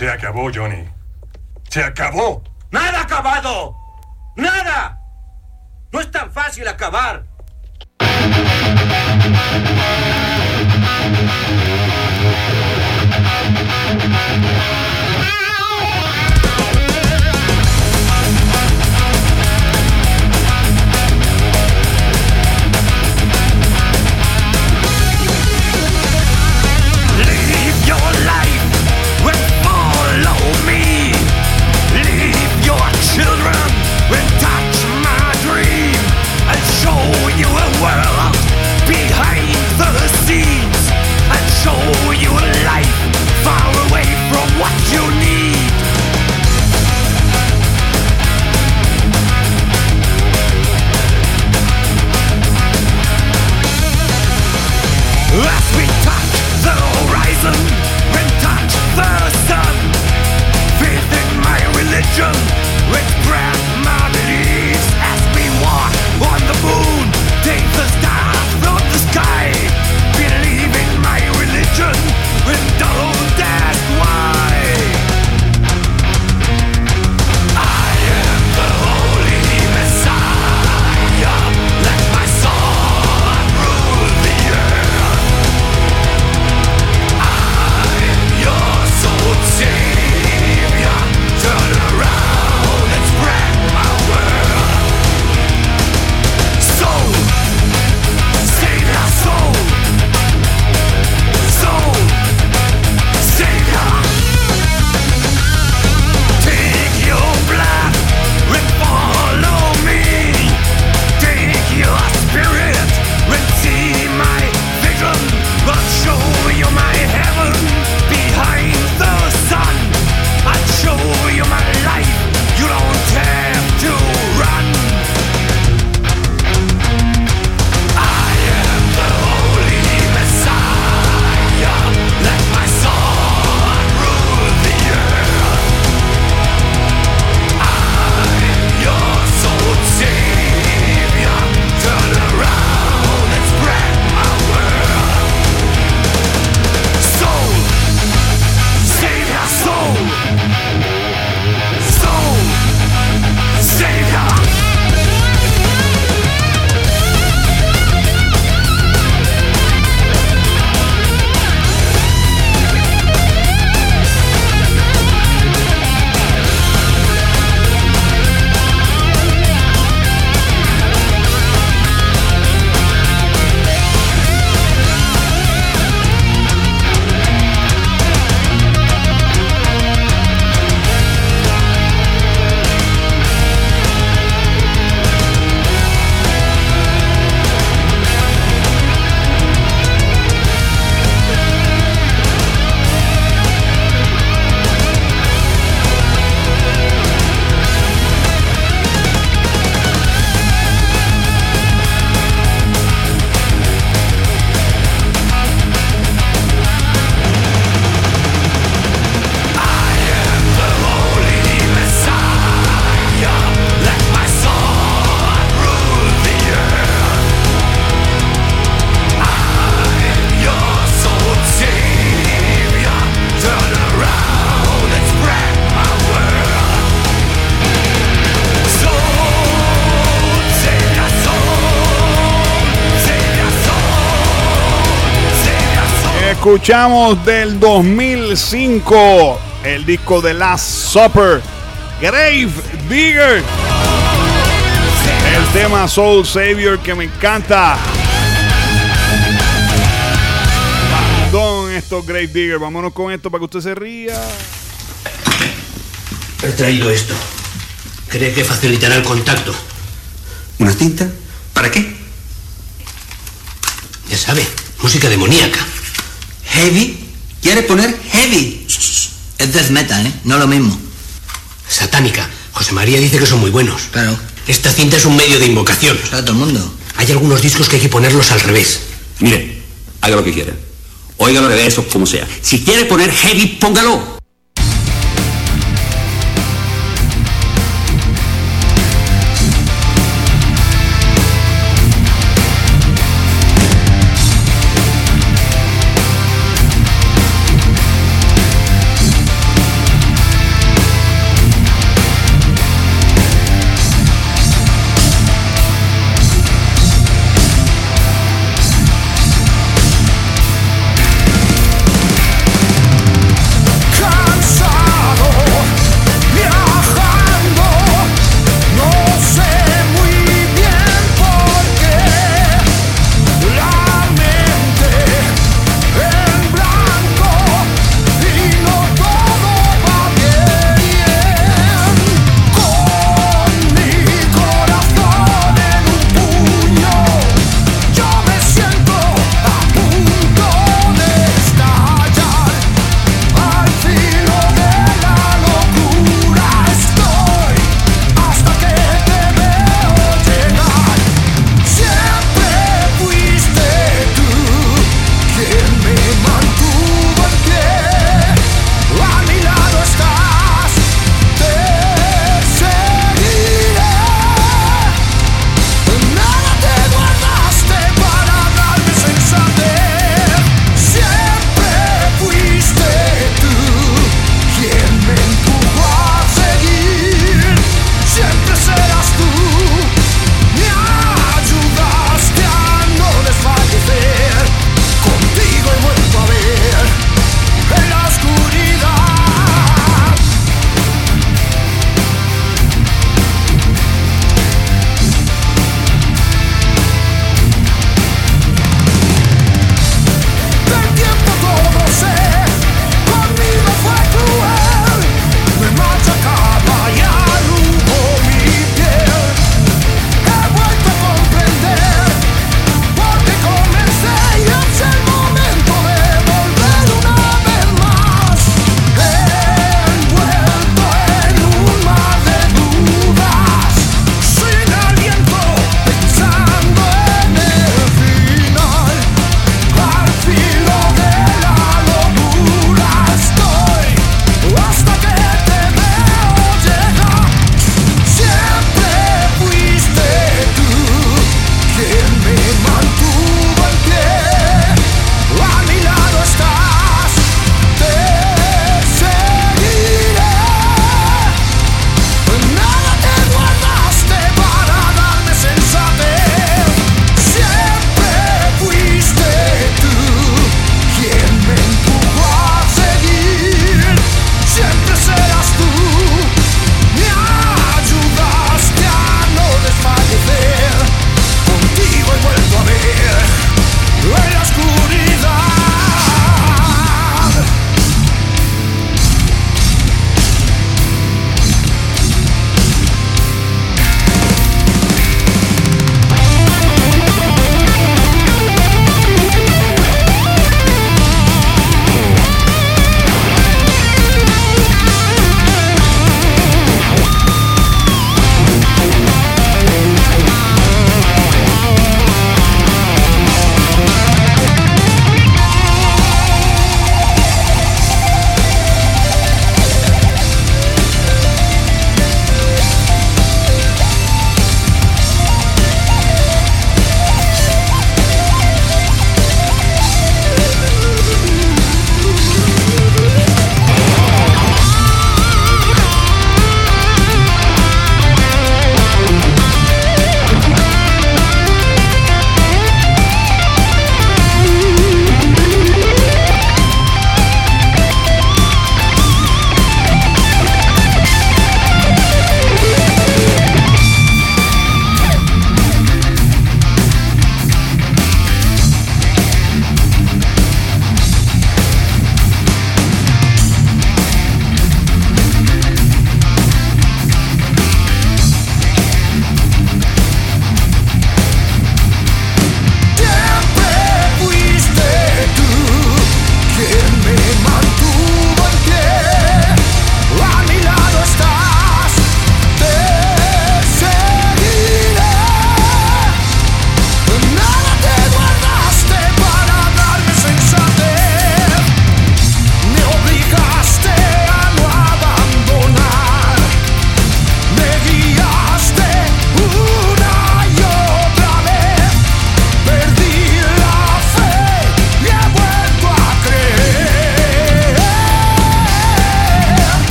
Se acabó, Johnny. Se acabó. ¡Nada ha acabado! ¡Nada! No es tan fácil acabar. Live your life and follow me. Leave your children and touch my dream. I'll show you a world behind the scenes. I'll show you a life far away from what you need. As we touch the horizon and touch the sun, faith in my religion, spread my beliefs. As we walk on the moon, take the stars from the sky. Believe in my religion and don't ask why. I am the holy Messiah. Let my sword rule the earth. I'm your soul savior. Turn around and spread my word. Soul, savior, soul. Soul, savior. Take your blood and follow me. Take your spirit and see my vision. I'll show you my heaven behind the sun. I'll show you my life. You don't have to run. I am the holy Messiah. Let my sword rule the earth. I'm your soul savior. Turn around and spread my word. Soul, savior, soul. Soul, savior. Escuchamos del dos mil cinco el disco de Last Supper, Grave Digger, el tema Soul Savior que me encanta. Perdón, estos Grave Digger, vámonos con esto para que usted se ría. He traído esto. ¿Cree que facilitará el contacto? ¿Una cinta? ¿Para qué? Ya sabe, música demoníaca. ¿Heavy? ¿Quiere poner heavy? Es death metal, ¿eh? No lo mismo. Satánica. José María dice que son muy buenos. Claro. Esta cinta es un medio de invocación. Lo sabe todo el mundo. Hay algunos discos que hay que ponerlos al revés. Mire, haga lo que quiera. Óigalo de eso como sea. Si quiere poner heavy, póngalo.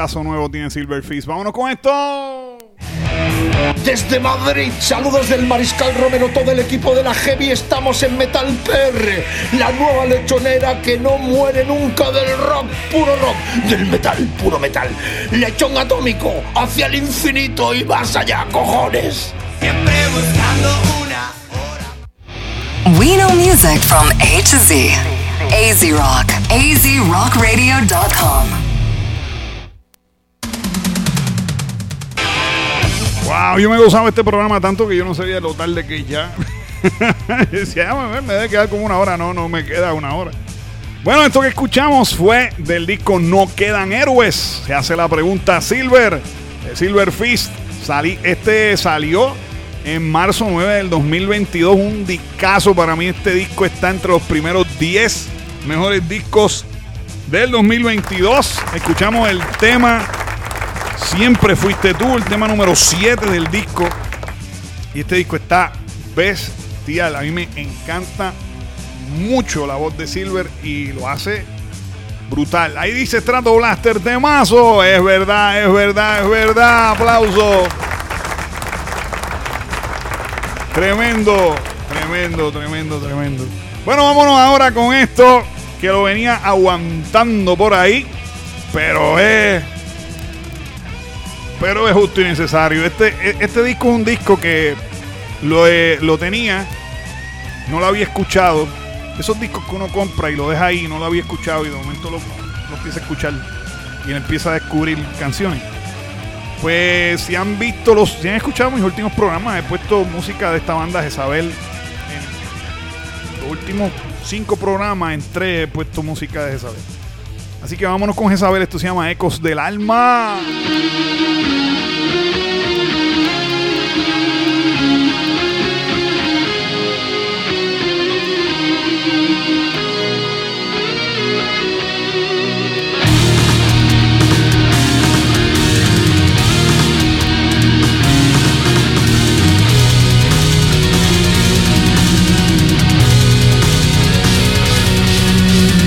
discazo nuevo tiene Silver Fist. Vámonos con esto. Desde Madrid, saludos del Mariscal Romero, todo el equipo de la Heavy. Estamos en Metal P R, la nueva lechonera que no muere nunca, del rock, puro rock, del metal, puro metal. Lechón atómico, hacia el infinito y más allá, cojones. Siempre buscando una hora. We know music from A to Z. A Z Rock, A Z rock radio dot com. Wow, yo me gozaba este programa tanto que yo no sabía lo tarde que ya. Decía, me, me debe quedar como una hora. No, no me queda una hora. Bueno, esto que escuchamos fue del disco No Quedan Héroes. Se hace la pregunta Silver, Silver Fist. Salí, este salió en marzo nueve del dos mil veintidós. Un discazo para mí. Este disco está entre los primeros diez mejores discos del dos mil veintidós. Escuchamos el tema Siempre Fuiste Tú, el tema número siete del disco. Y este disco está bestial. A mí me encanta mucho la voz de Silver y lo hace brutal. Ahí dice Strato Blaster, temazo. Es verdad, es verdad, es verdad. Aplauso. Tremendo, tremendo, tremendo, tremendo. Bueno, vámonos ahora con esto que lo venía aguantando por ahí, pero es pero es justo y necesario. Este, este disco es un disco que lo, eh, lo tenía, no lo había escuchado. Esos discos que uno compra y lo deja ahí, no lo había escuchado y de momento lo, lo empieza a escuchar y él empieza a descubrir canciones. Pues si han visto los, si han escuchado mis últimos programas, he puesto música de esta banda Jezabel. En los últimos cinco programas, en tres he puesto música de Jezabel. Así que vámonos con Jezabel. Esto se llama Ecos del Alma.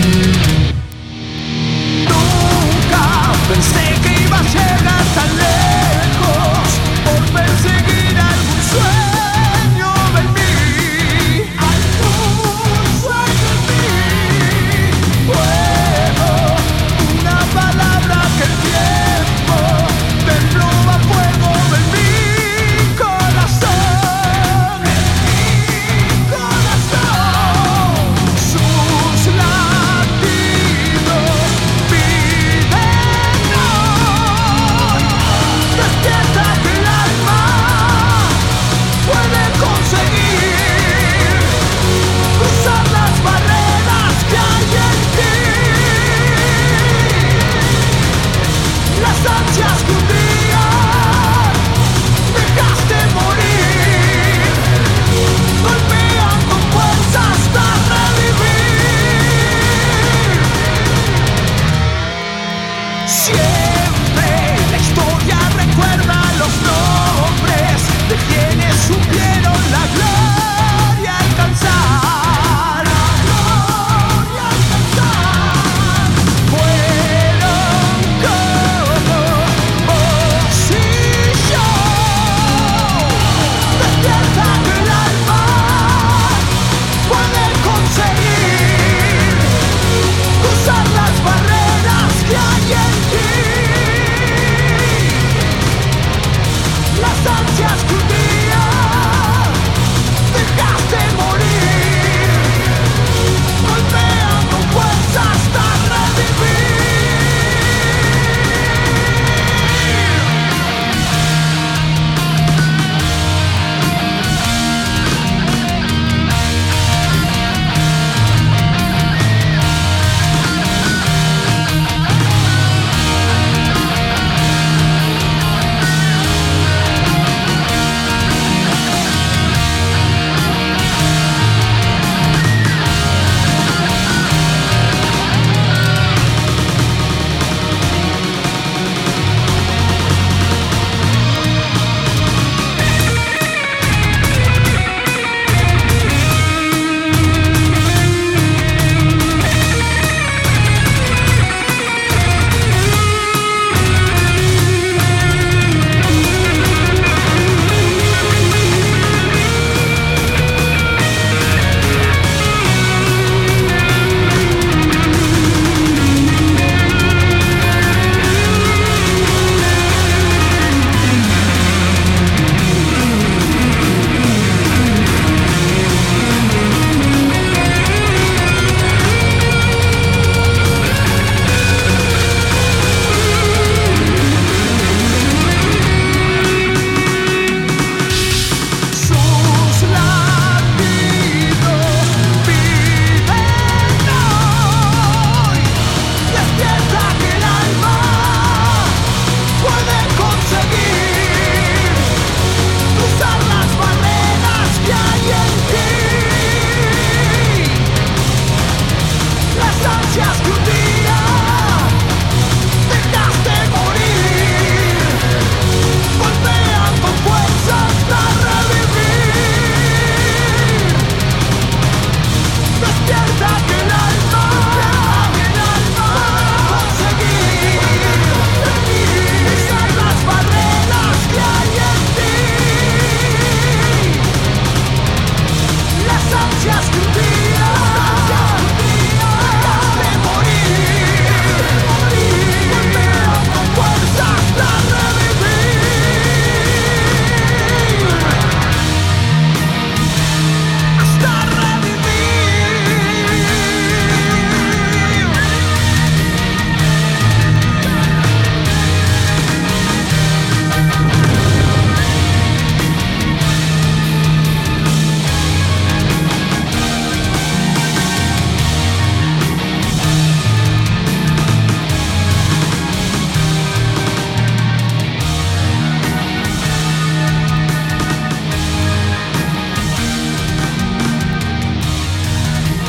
Pensé que iba a llegar tan lejos.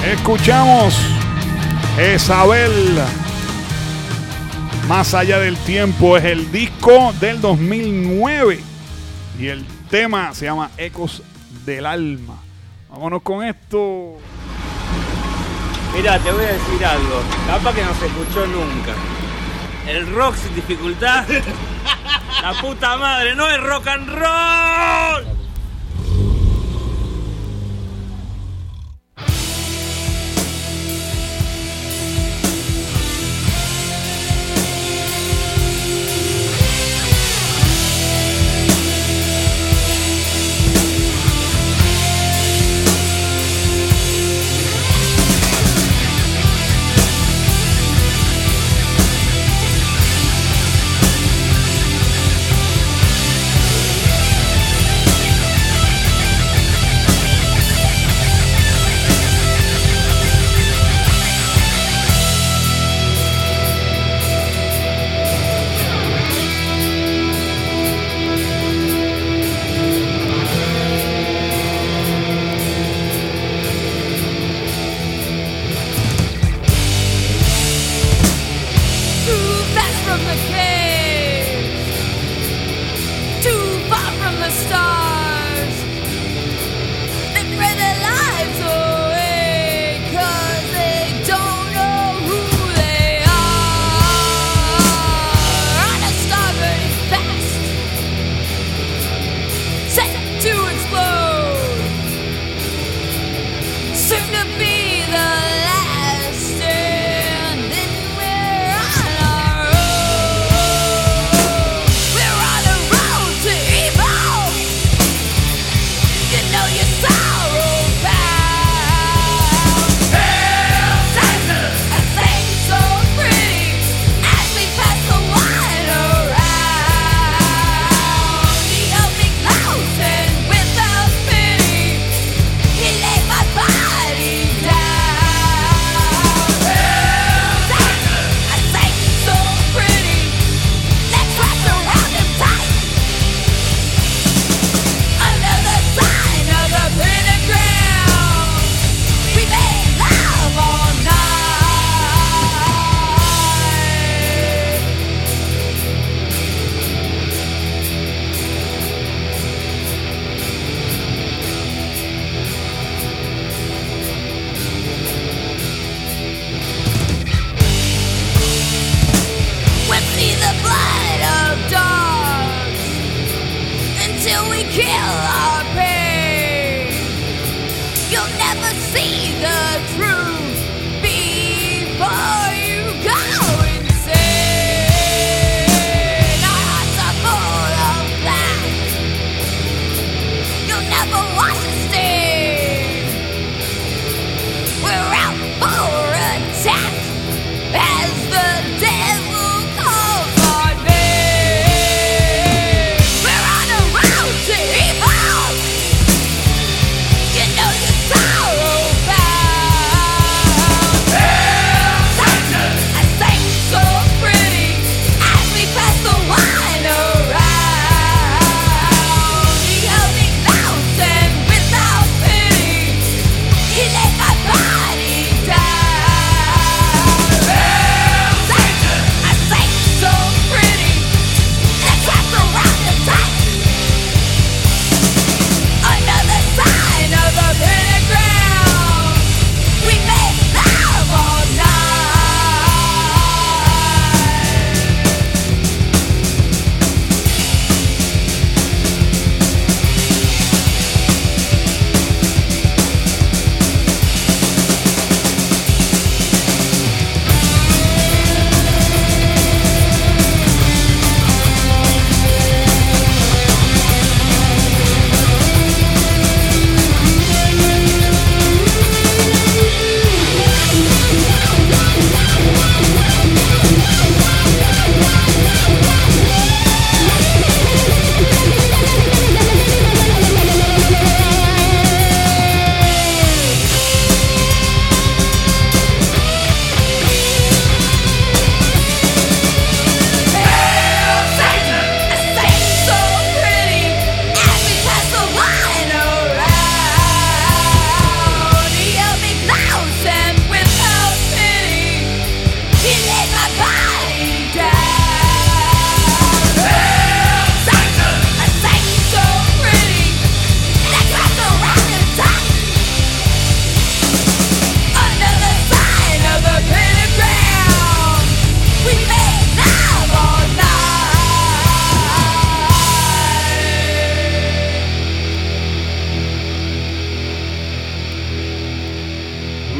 Escuchamos Isabel. Más allá del tiempo es el disco del dos mil nueve y el tema se llama Ecos del Alma. Vámonos con esto. Mira, te voy a decir algo. Capaz que no se escuchó nunca. El rock sin dificultad. La puta madre, no es rock and roll.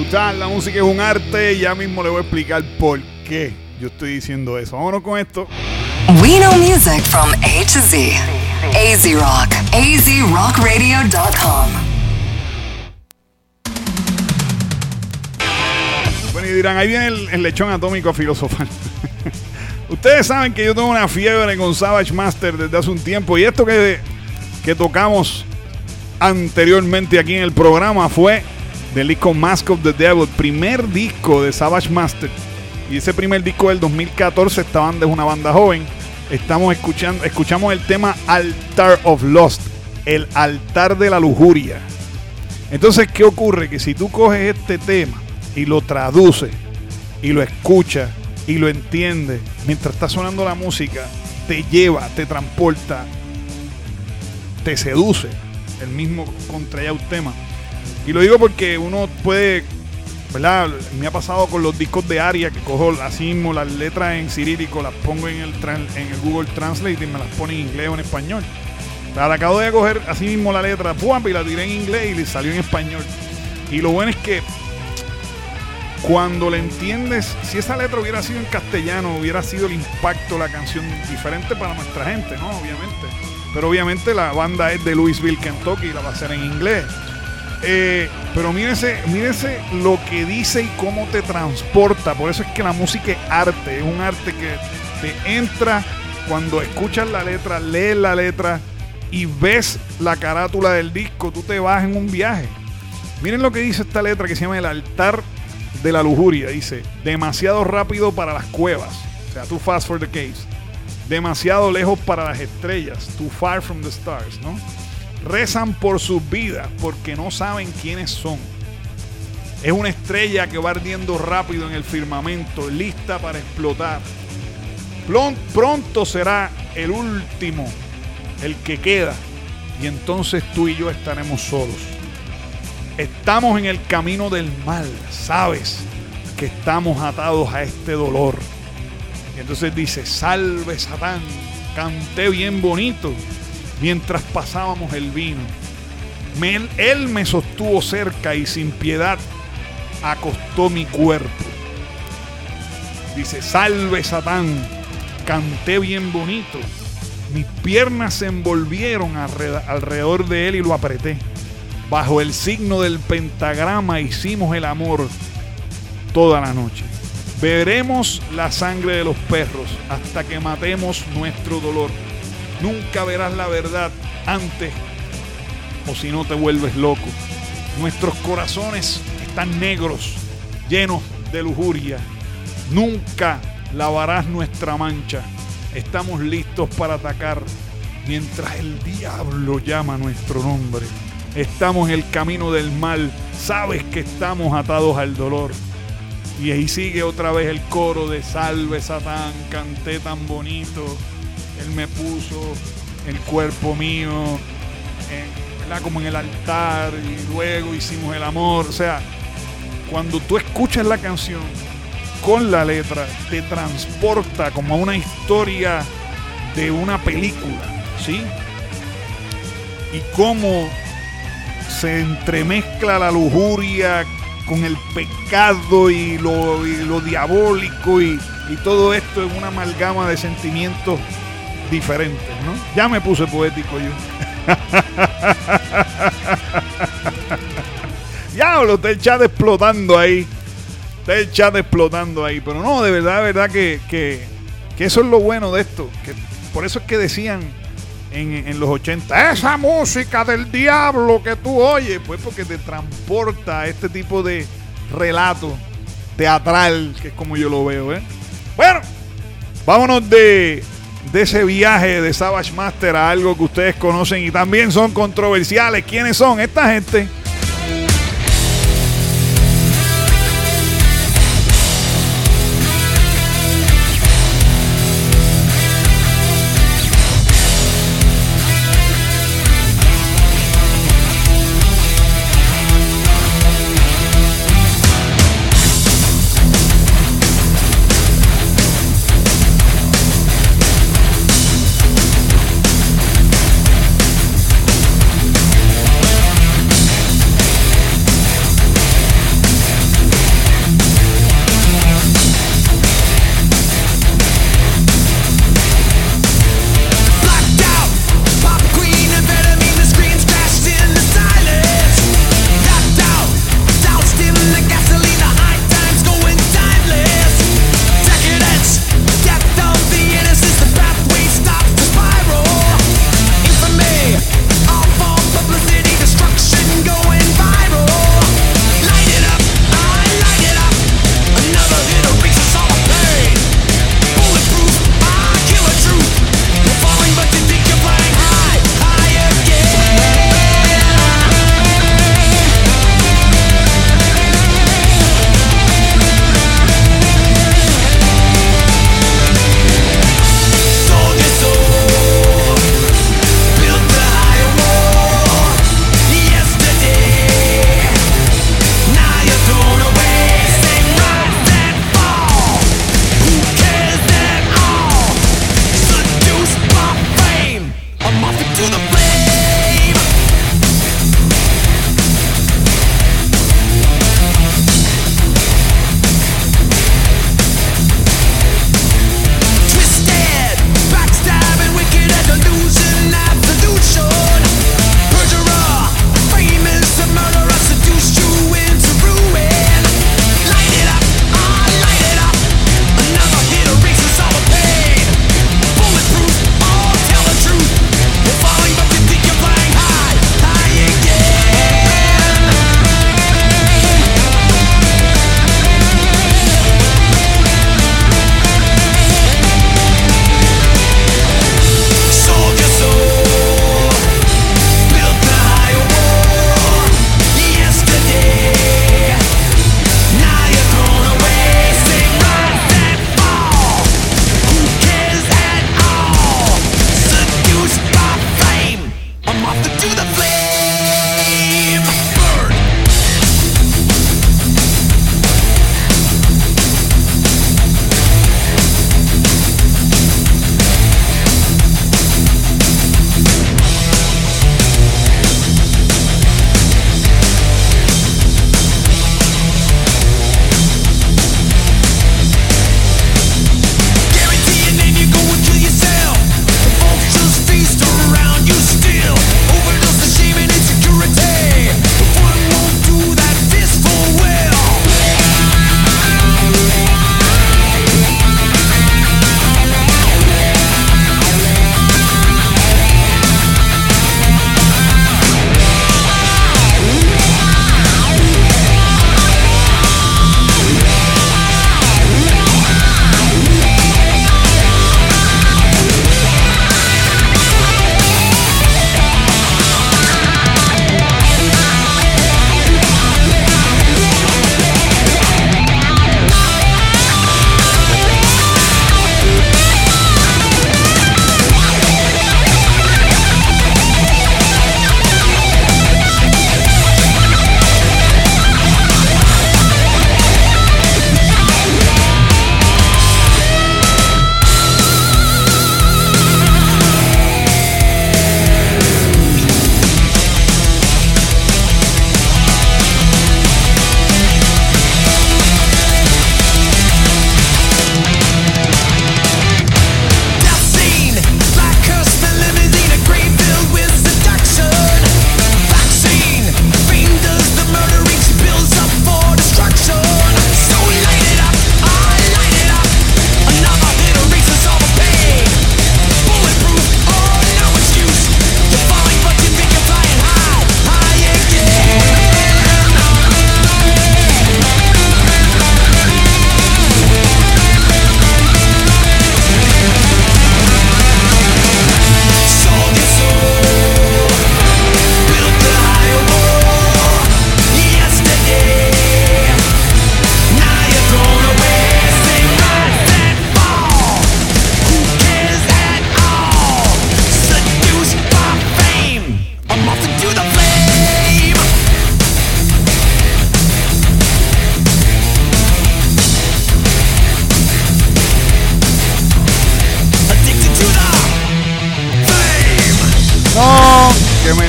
brutal, la música es un arte. Ya mismo le voy a explicar por qué yo estoy diciendo eso. Vámonos con esto. We know music from A to Z. A Z Rock. A Z Rock Radio dot com. Bueno, y dirán, ahí viene el, el lechón atómico a filosofar. Ustedes saben que yo tengo una fiebre con Savage Master desde hace un tiempo. Y esto que, que tocamos anteriormente aquí en el programa fue del disco Mask of the Devil, primer disco de Savage Master. Y ese primer disco del dos mil catorce, esta banda es una banda joven. Estamos escuchando, escuchamos el tema Altar of Lust, el altar de la lujuria. Entonces, ¿qué ocurre? Que si tú coges este tema y lo traduces y lo escuchas y lo entiendes mientras está sonando la música, te lleva, te transporta, te seduce el mismo contrallado tema. Y lo digo porque uno puede, ¿verdad? Me ha pasado con los discos de Aria, que cojo así mismo las letras en cirílico, las pongo en el, en el Google Translate y me las pone en inglés o en español. O sea, acabo de coger así mismo la letra, ¡pum!, y la tiré en inglés y le salió en español. Y lo bueno es que cuando le entiendes, si esa letra hubiera sido en castellano, hubiera sido el impacto de la canción diferente para nuestra gente, ¿no? Obviamente. Pero obviamente la banda es de Louisville, Kentucky, y la va a hacer en inglés. Eh, pero mírense, mírense lo que dice y cómo te transporta. Por eso es que la música es arte, es un arte que te entra cuando escuchas la letra, lees la letra y ves la carátula del disco. Tú te vas en un viaje. Miren lo que dice esta letra que se llama El altar de la lujuria. Dice: demasiado rápido para las cuevas, o sea, too fast for the caves. Demasiado lejos para las estrellas, too far from the stars, ¿no? Rezan por sus vidas porque no saben quiénes son. Es una estrella que va ardiendo rápido en el firmamento, lista para explotar. Pronto será el último, el que queda, y entonces tú y yo estaremos solos. Estamos en el camino del mal, sabes que estamos atados a este dolor. Y entonces dice: salve Satán, canté bien bonito mientras pasábamos el vino. Me, él, él me sostuvo cerca y sin piedad acostó mi cuerpo. Dice: salve Satán, canté bien bonito. Mis piernas se envolvieron alrededor, alrededor de él y lo apreté. Bajo el signo del pentagrama hicimos el amor toda la noche. Beberemos la sangre de los perros hasta que matemos nuestro dolor. Nunca verás la verdad antes o si no te vuelves loco. Nuestros corazones están negros, llenos de lujuria. Nunca lavarás nuestra mancha. Estamos listos para atacar mientras el diablo llama nuestro nombre. Estamos en el camino del mal. Sabes que estamos atados al dolor. Y ahí sigue otra vez el coro de salve Satán, canté tan bonito. Él me puso el cuerpo mío en, ¿verdad?, como en el altar, y luego hicimos el amor. O sea, cuando tú escuchas la canción con la letra, te transporta como a una historia de una película, ¿sí? Y cómo se entremezcla la lujuria con el pecado y lo, y lo diabólico y, y todo esto en una amalgama de sentimientos diferentes, ¿no? Ya me puse poético yo. Diablo, está el chat explotando ahí. Está el chat explotando ahí. Pero no, de verdad, de verdad que, que, que eso es lo bueno de esto. Que por eso es que decían en, en los ochenta, esa música del diablo que tú oyes, pues porque te transporta a este tipo de relato teatral, que es como yo lo veo, ¿eh? Bueno, vámonos de, de ese viaje de Savage Master a algo que ustedes conocen y también son controversiales. ¿Quiénes son esta gente?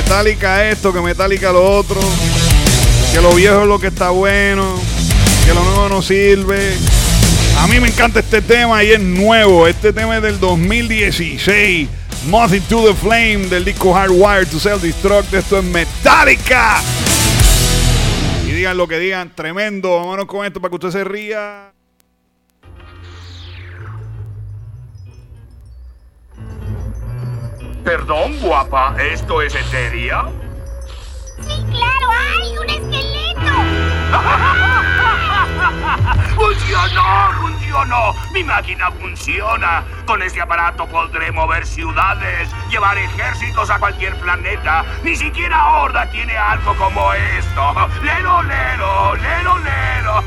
Metallica esto, que Metallica lo otro, que lo viejo es lo que está bueno, que lo nuevo no sirve. A mí me encanta este tema y es nuevo. Este tema es del dos mil dieciséis. Moth into the Flame del disco Hardwired to Self-Destruct. Esto es Metallica. Y digan lo que digan, tremendo. Vámonos con esto para que usted se ría. Perdón, guapa, ¿esto es etérea? Sí, claro, hay un esqueleto. ¡Funcionó! ¡Funcionó! ¡Mi máquina funciona! Con este aparato podré mover ciudades, llevar ejércitos a cualquier planeta. Ni siquiera Horda tiene algo como esto. ¡Lero, lero! ¡Lero, lero!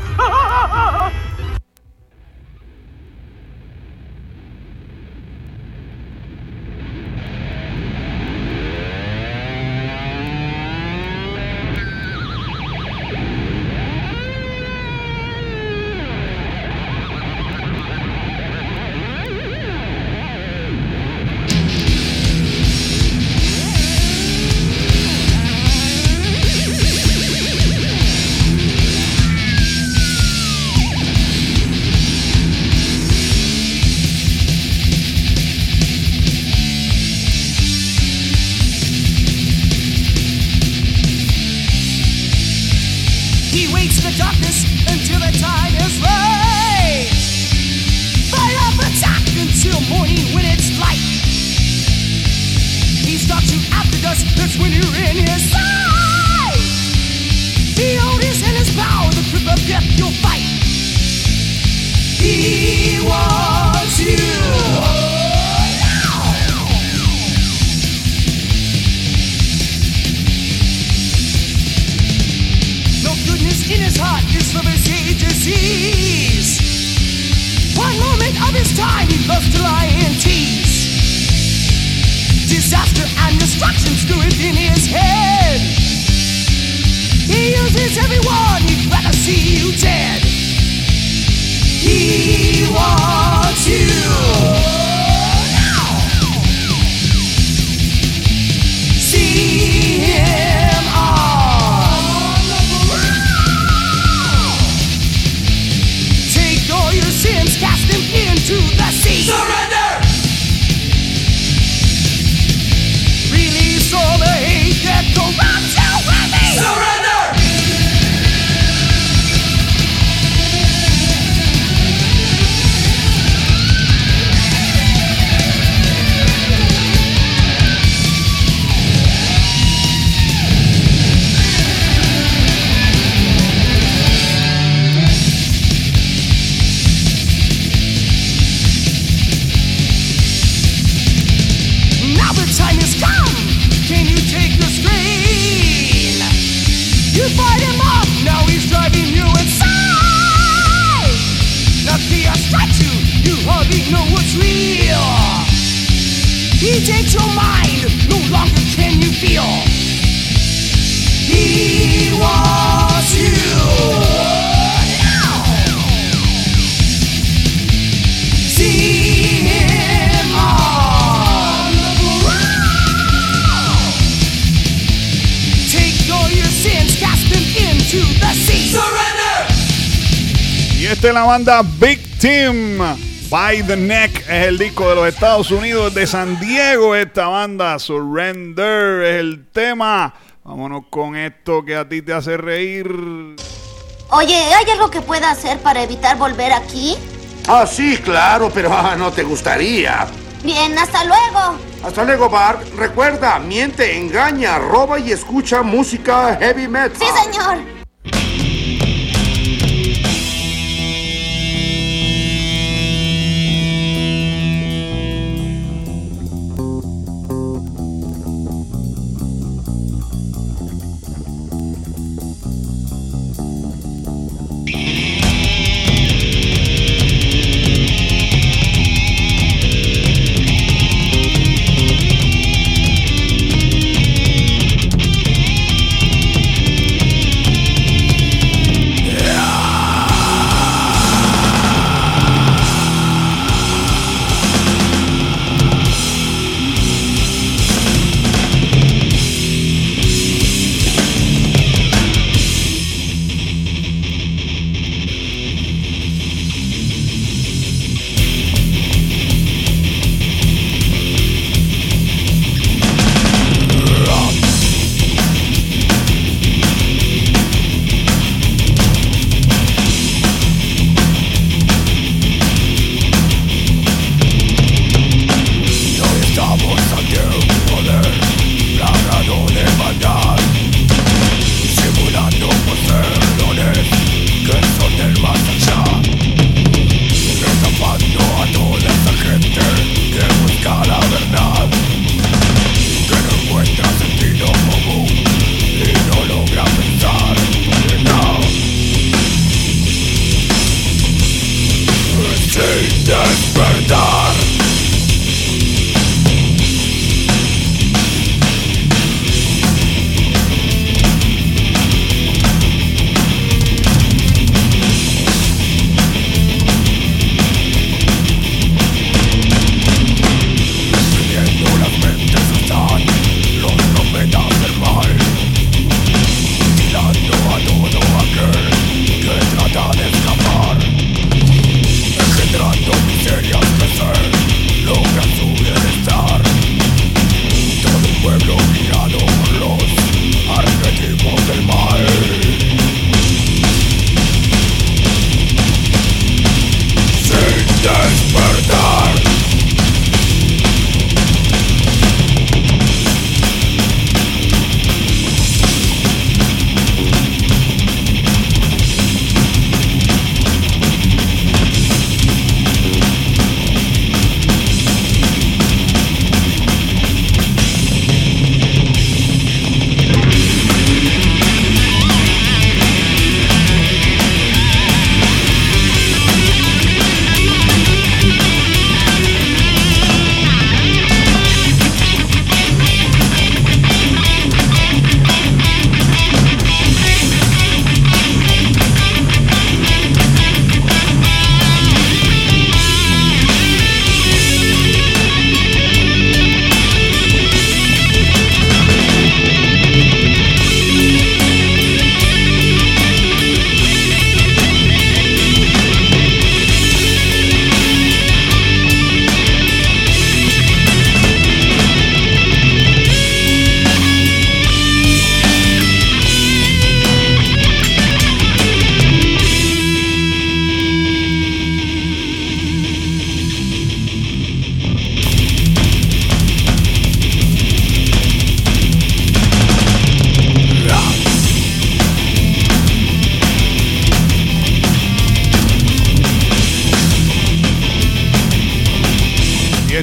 De la banda Big Team, By the Neck es el disco de los Estados Unidos, de San Diego. Esta banda Surrender es el tema. Vámonos con esto que a ti te hace reír. Oye, ¿hay algo que pueda hacer para evitar volver aquí? Ah, sí, claro, pero ah, no te gustaría. Bien, hasta luego. Hasta luego, Bart. Recuerda, miente, engaña, roba y escucha música heavy metal. Sí, señor.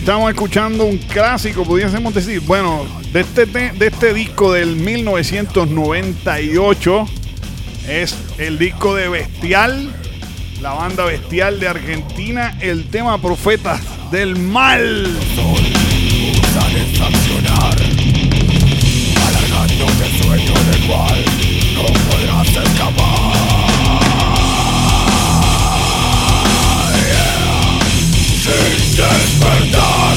estamos escuchando un clásico, pudiésemos decir, bueno, de este, de este disco del mil novecientos noventa y ocho. Es el disco de Bestial, la banda Bestial de Argentina, el tema Profetas del Mal. Alargándote el sueño del cual no podrás escapar. Yeah. Sin despertar.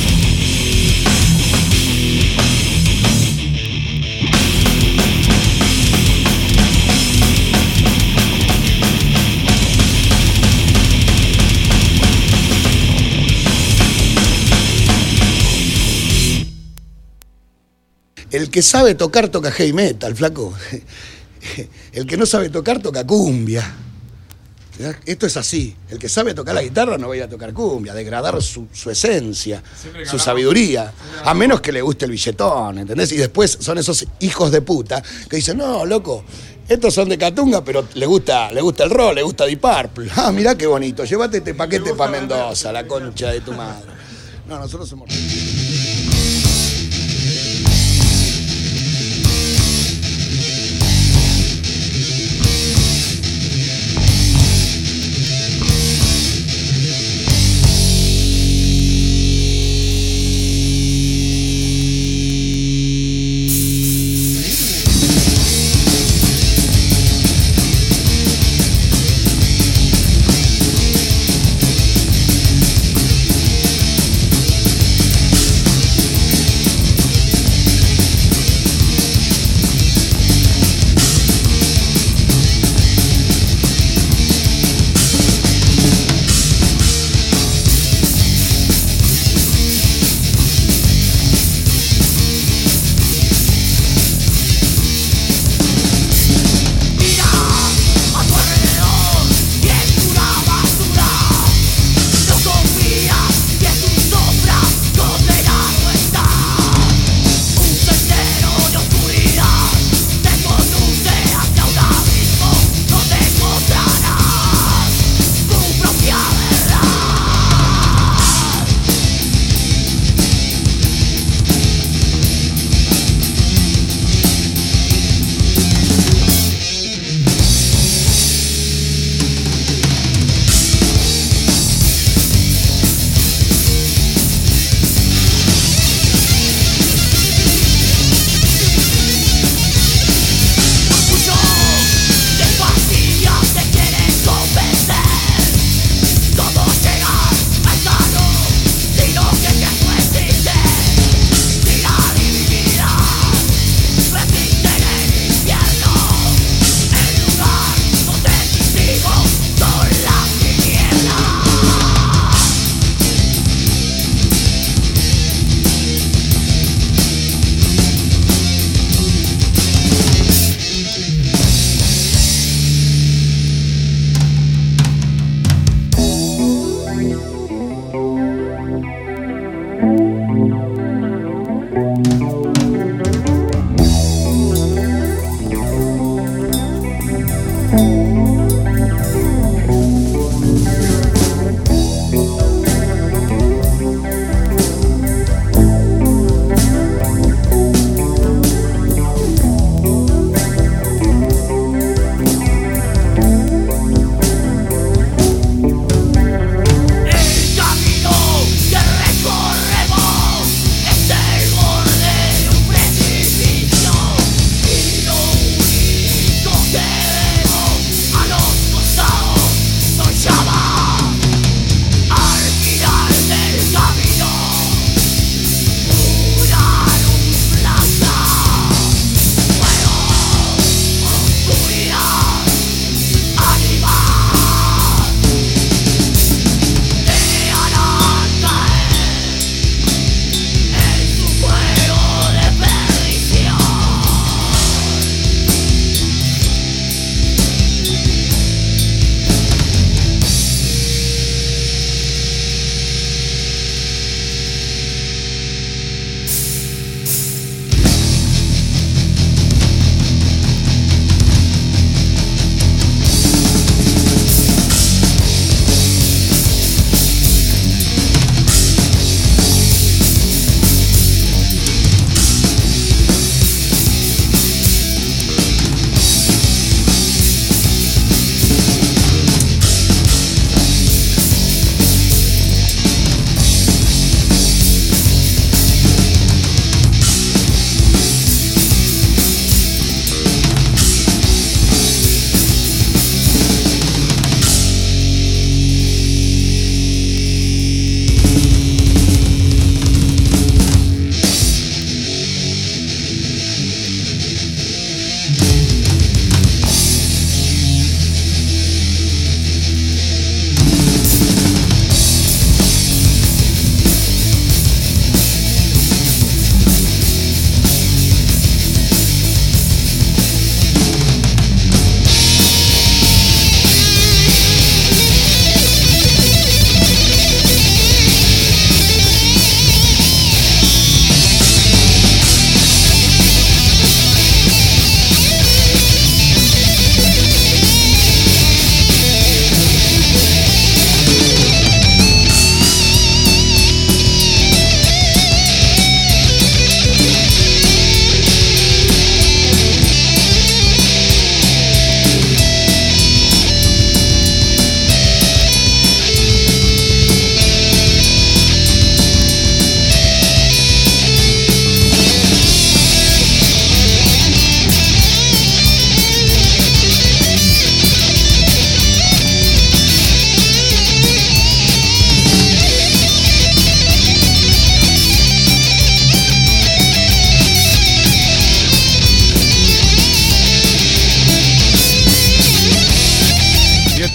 El que sabe tocar, toca heavy metal, flaco. El que no sabe tocar, toca cumbia. Esto es así. El que sabe tocar la guitarra no va a ir a tocar cumbia, degradar su, su esencia, su sabiduría. A menos que le guste el billetón, ¿entendés? Y después son esos hijos de puta que dicen, no, loco, estos son de Catunga, pero le gusta, le gusta el rock, le gusta Deep Purple. Ah, mirá qué bonito, llévate este paquete para Mendoza, la concha de tu madre. No, nosotros somos...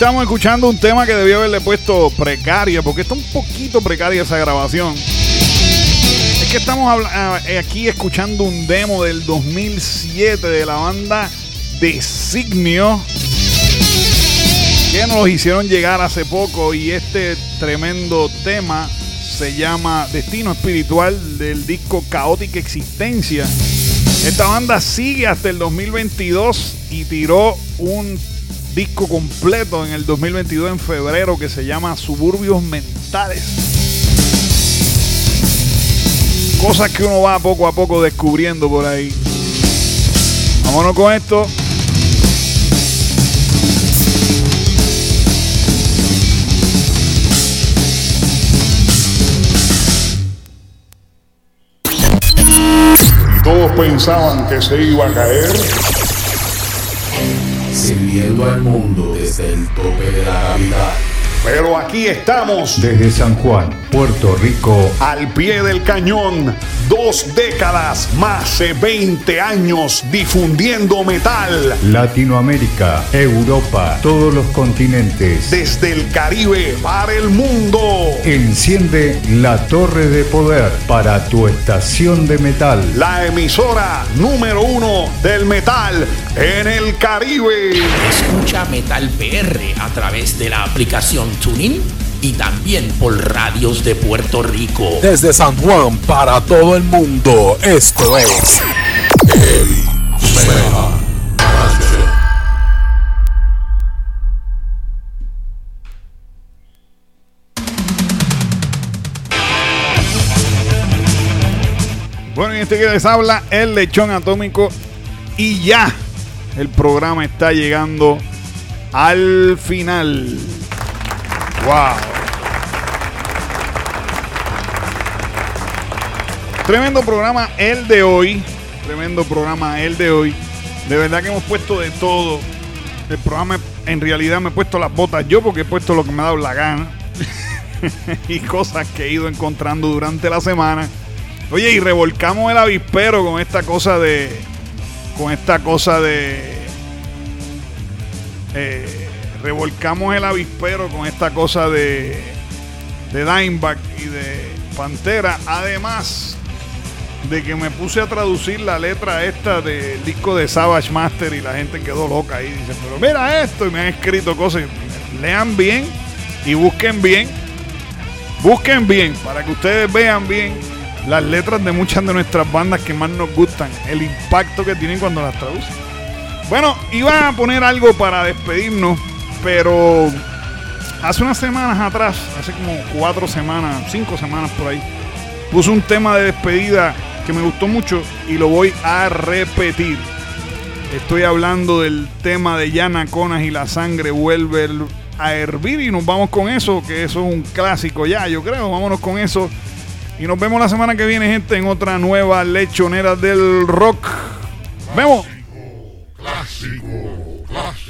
estamos escuchando un tema que debió haberle puesto precaria, porque está un poquito precaria esa grabación. Es que estamos aquí escuchando un demo del dos mil siete de la banda Designio, que nos los hicieron llegar hace poco, y este tremendo tema se llama Destino Espiritual, del disco Caótica Existencia. Esta banda sigue hasta el dos mil veintidós y tiró un disco completo en el dos mil veintidós en febrero que se llama Suburbios Mentales. Cosas que uno va poco a poco descubriendo por ahí. Vámonos con esto. Todos pensaban que se iba a caer. Sirviendo al mundo desde el tope de la gravedad. Pero aquí estamos. Desde San Juan, Puerto Rico. Al pie del cañón. Dos décadas, más de veinte años difundiendo metal. Latinoamérica, Europa, todos los continentes. Desde el Caribe para el mundo. Enciende la torre de poder para tu estación de metal. La emisora número uno del metal en el Caribe. Escucha Metal P R a través de la aplicación TuneIn y también por radios de Puerto Rico. Desde San Juan para todo el mundo, esto es Heavy Metal. Bueno, y este que les habla, el Lechón Atómico, y ya el programa está llegando al final. Wow. Tremendo programa el de hoy. Tremendo programa el de hoy. De verdad que hemos puesto de todo. El programa, en realidad me he puesto las botas yo, porque he puesto lo que me ha dado la gana. Y cosas que he ido encontrando durante la semana. Oye, y revolcamos el avispero con esta cosa de... Con esta cosa de... Eh... Revolcamos el avispero con esta cosa de, de Dimebag y de Pantera. Además de que me puse a traducir la letra esta del disco de Savage Master y la gente quedó loca ahí. Dicen, pero mira esto, y me han escrito cosas. Lean bien y busquen bien. Busquen bien para que ustedes vean bien las letras de muchas de nuestras bandas que más nos gustan. El impacto que tienen cuando las traducen. Bueno, iba a poner algo para despedirnos, pero hace unas semanas atrás, hace como cuatro semanas, cinco semanas por ahí, puse un tema de despedida que me gustó mucho y lo voy a repetir. Estoy hablando del tema de Yana Conas y La Sangre Vuelve a Hervir, y nos vamos con eso, que eso es un clásico ya, yo creo. Vámonos con eso y nos vemos la semana que viene, gente, en otra nueva Lechonera del Rock. ¡Vemos! Clásico, clásico.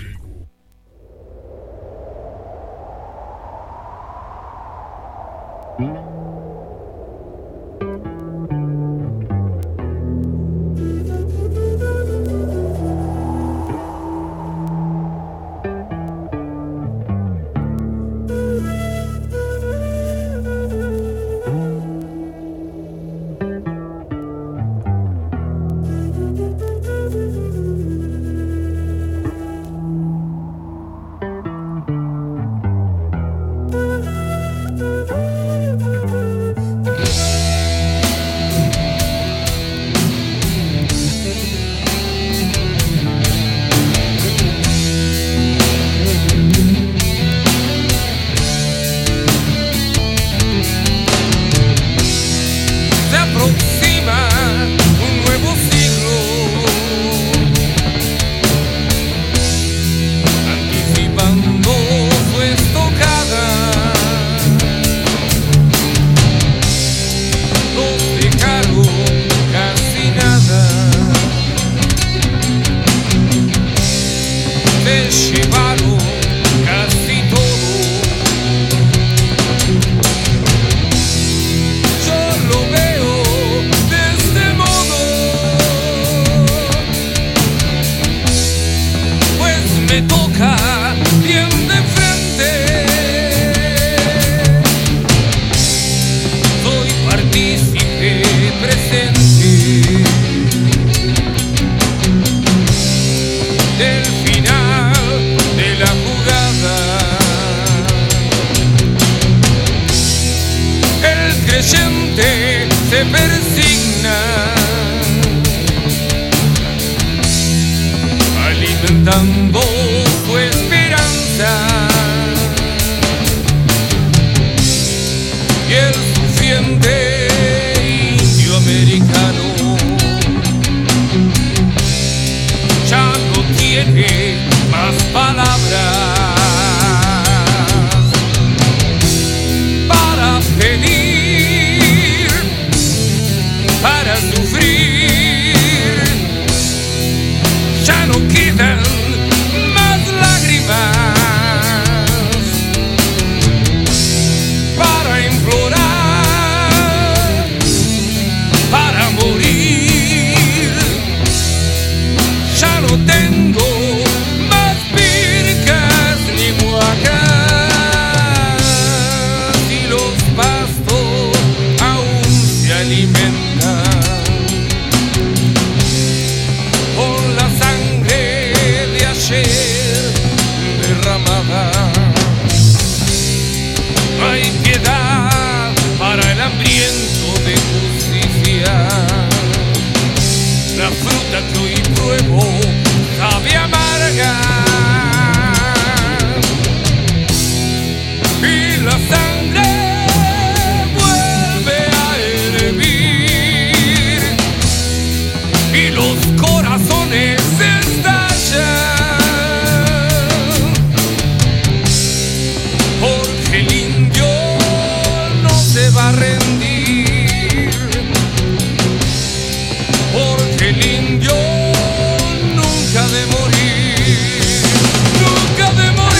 el final de la jugada. El creyente se persigna, alimentando su esperanza, y el sufriente indio americano ya no tiene más palabras para pedir, para sufrir. Ya no quedan más lágrimas para implorar, para morir. Ya no tengo más pircas ni muacas, y los pastos aún se alimentan con la sangre de ayer derramada. No hay piedad para el hambriento de justicia. La fruta que hoy pruebo sabe amarga, y la sangre vuelve a hervir, y los corazones estallan, porque el indio no se va a rendir, porque el indio nunca de morir, nunca de morir.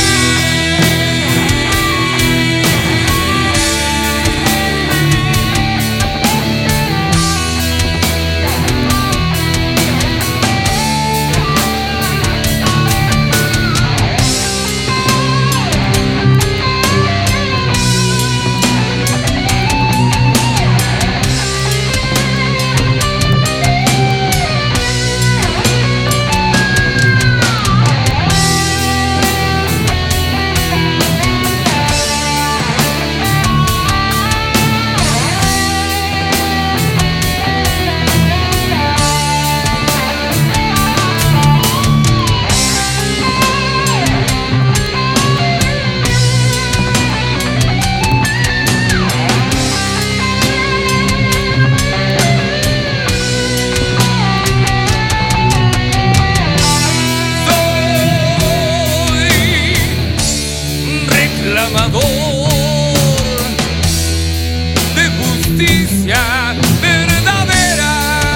De justicia verdadera,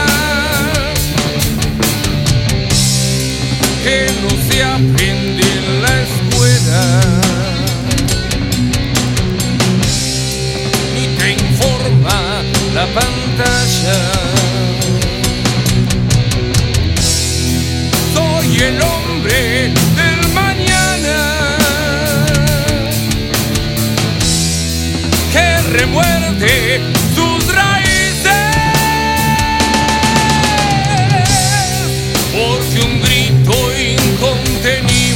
que no se aprende en la escuela, ni te informa la pantalla. Soy el hombre del mañana, que remuerde sus raíces, porque un grito incontenible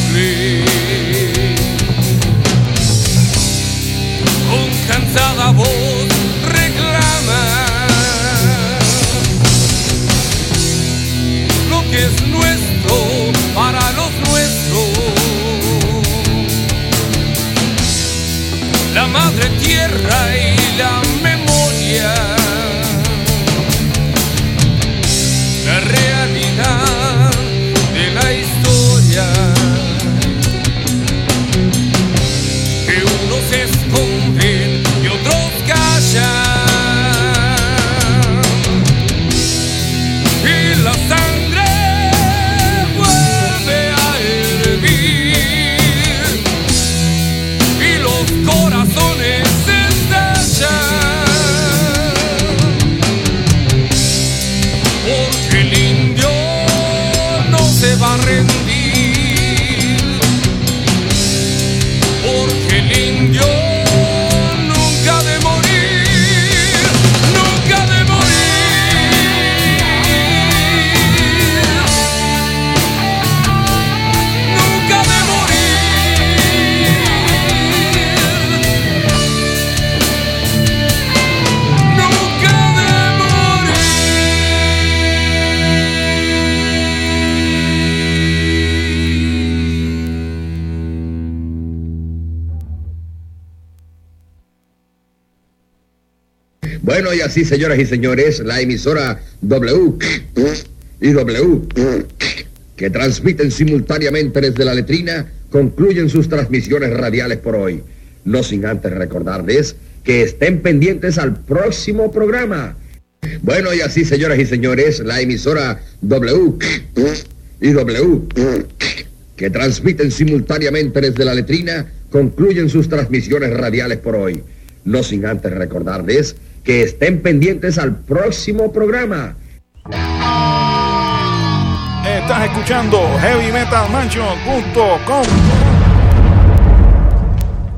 Bueno, y así, señoras y señores, la emisora W y W, que transmiten simultáneamente desde la letrina, concluyen sus transmisiones radiales por hoy. No sin antes recordarles que estén pendientes al próximo programa. Bueno, y así, señoras y señores, la emisora W y W, que transmiten simultáneamente desde la letrina, concluyen sus transmisiones radiales por hoy. No sin antes recordarles que estén pendientes al próximo programa. Estás escuchando heavy metal mansion punto com.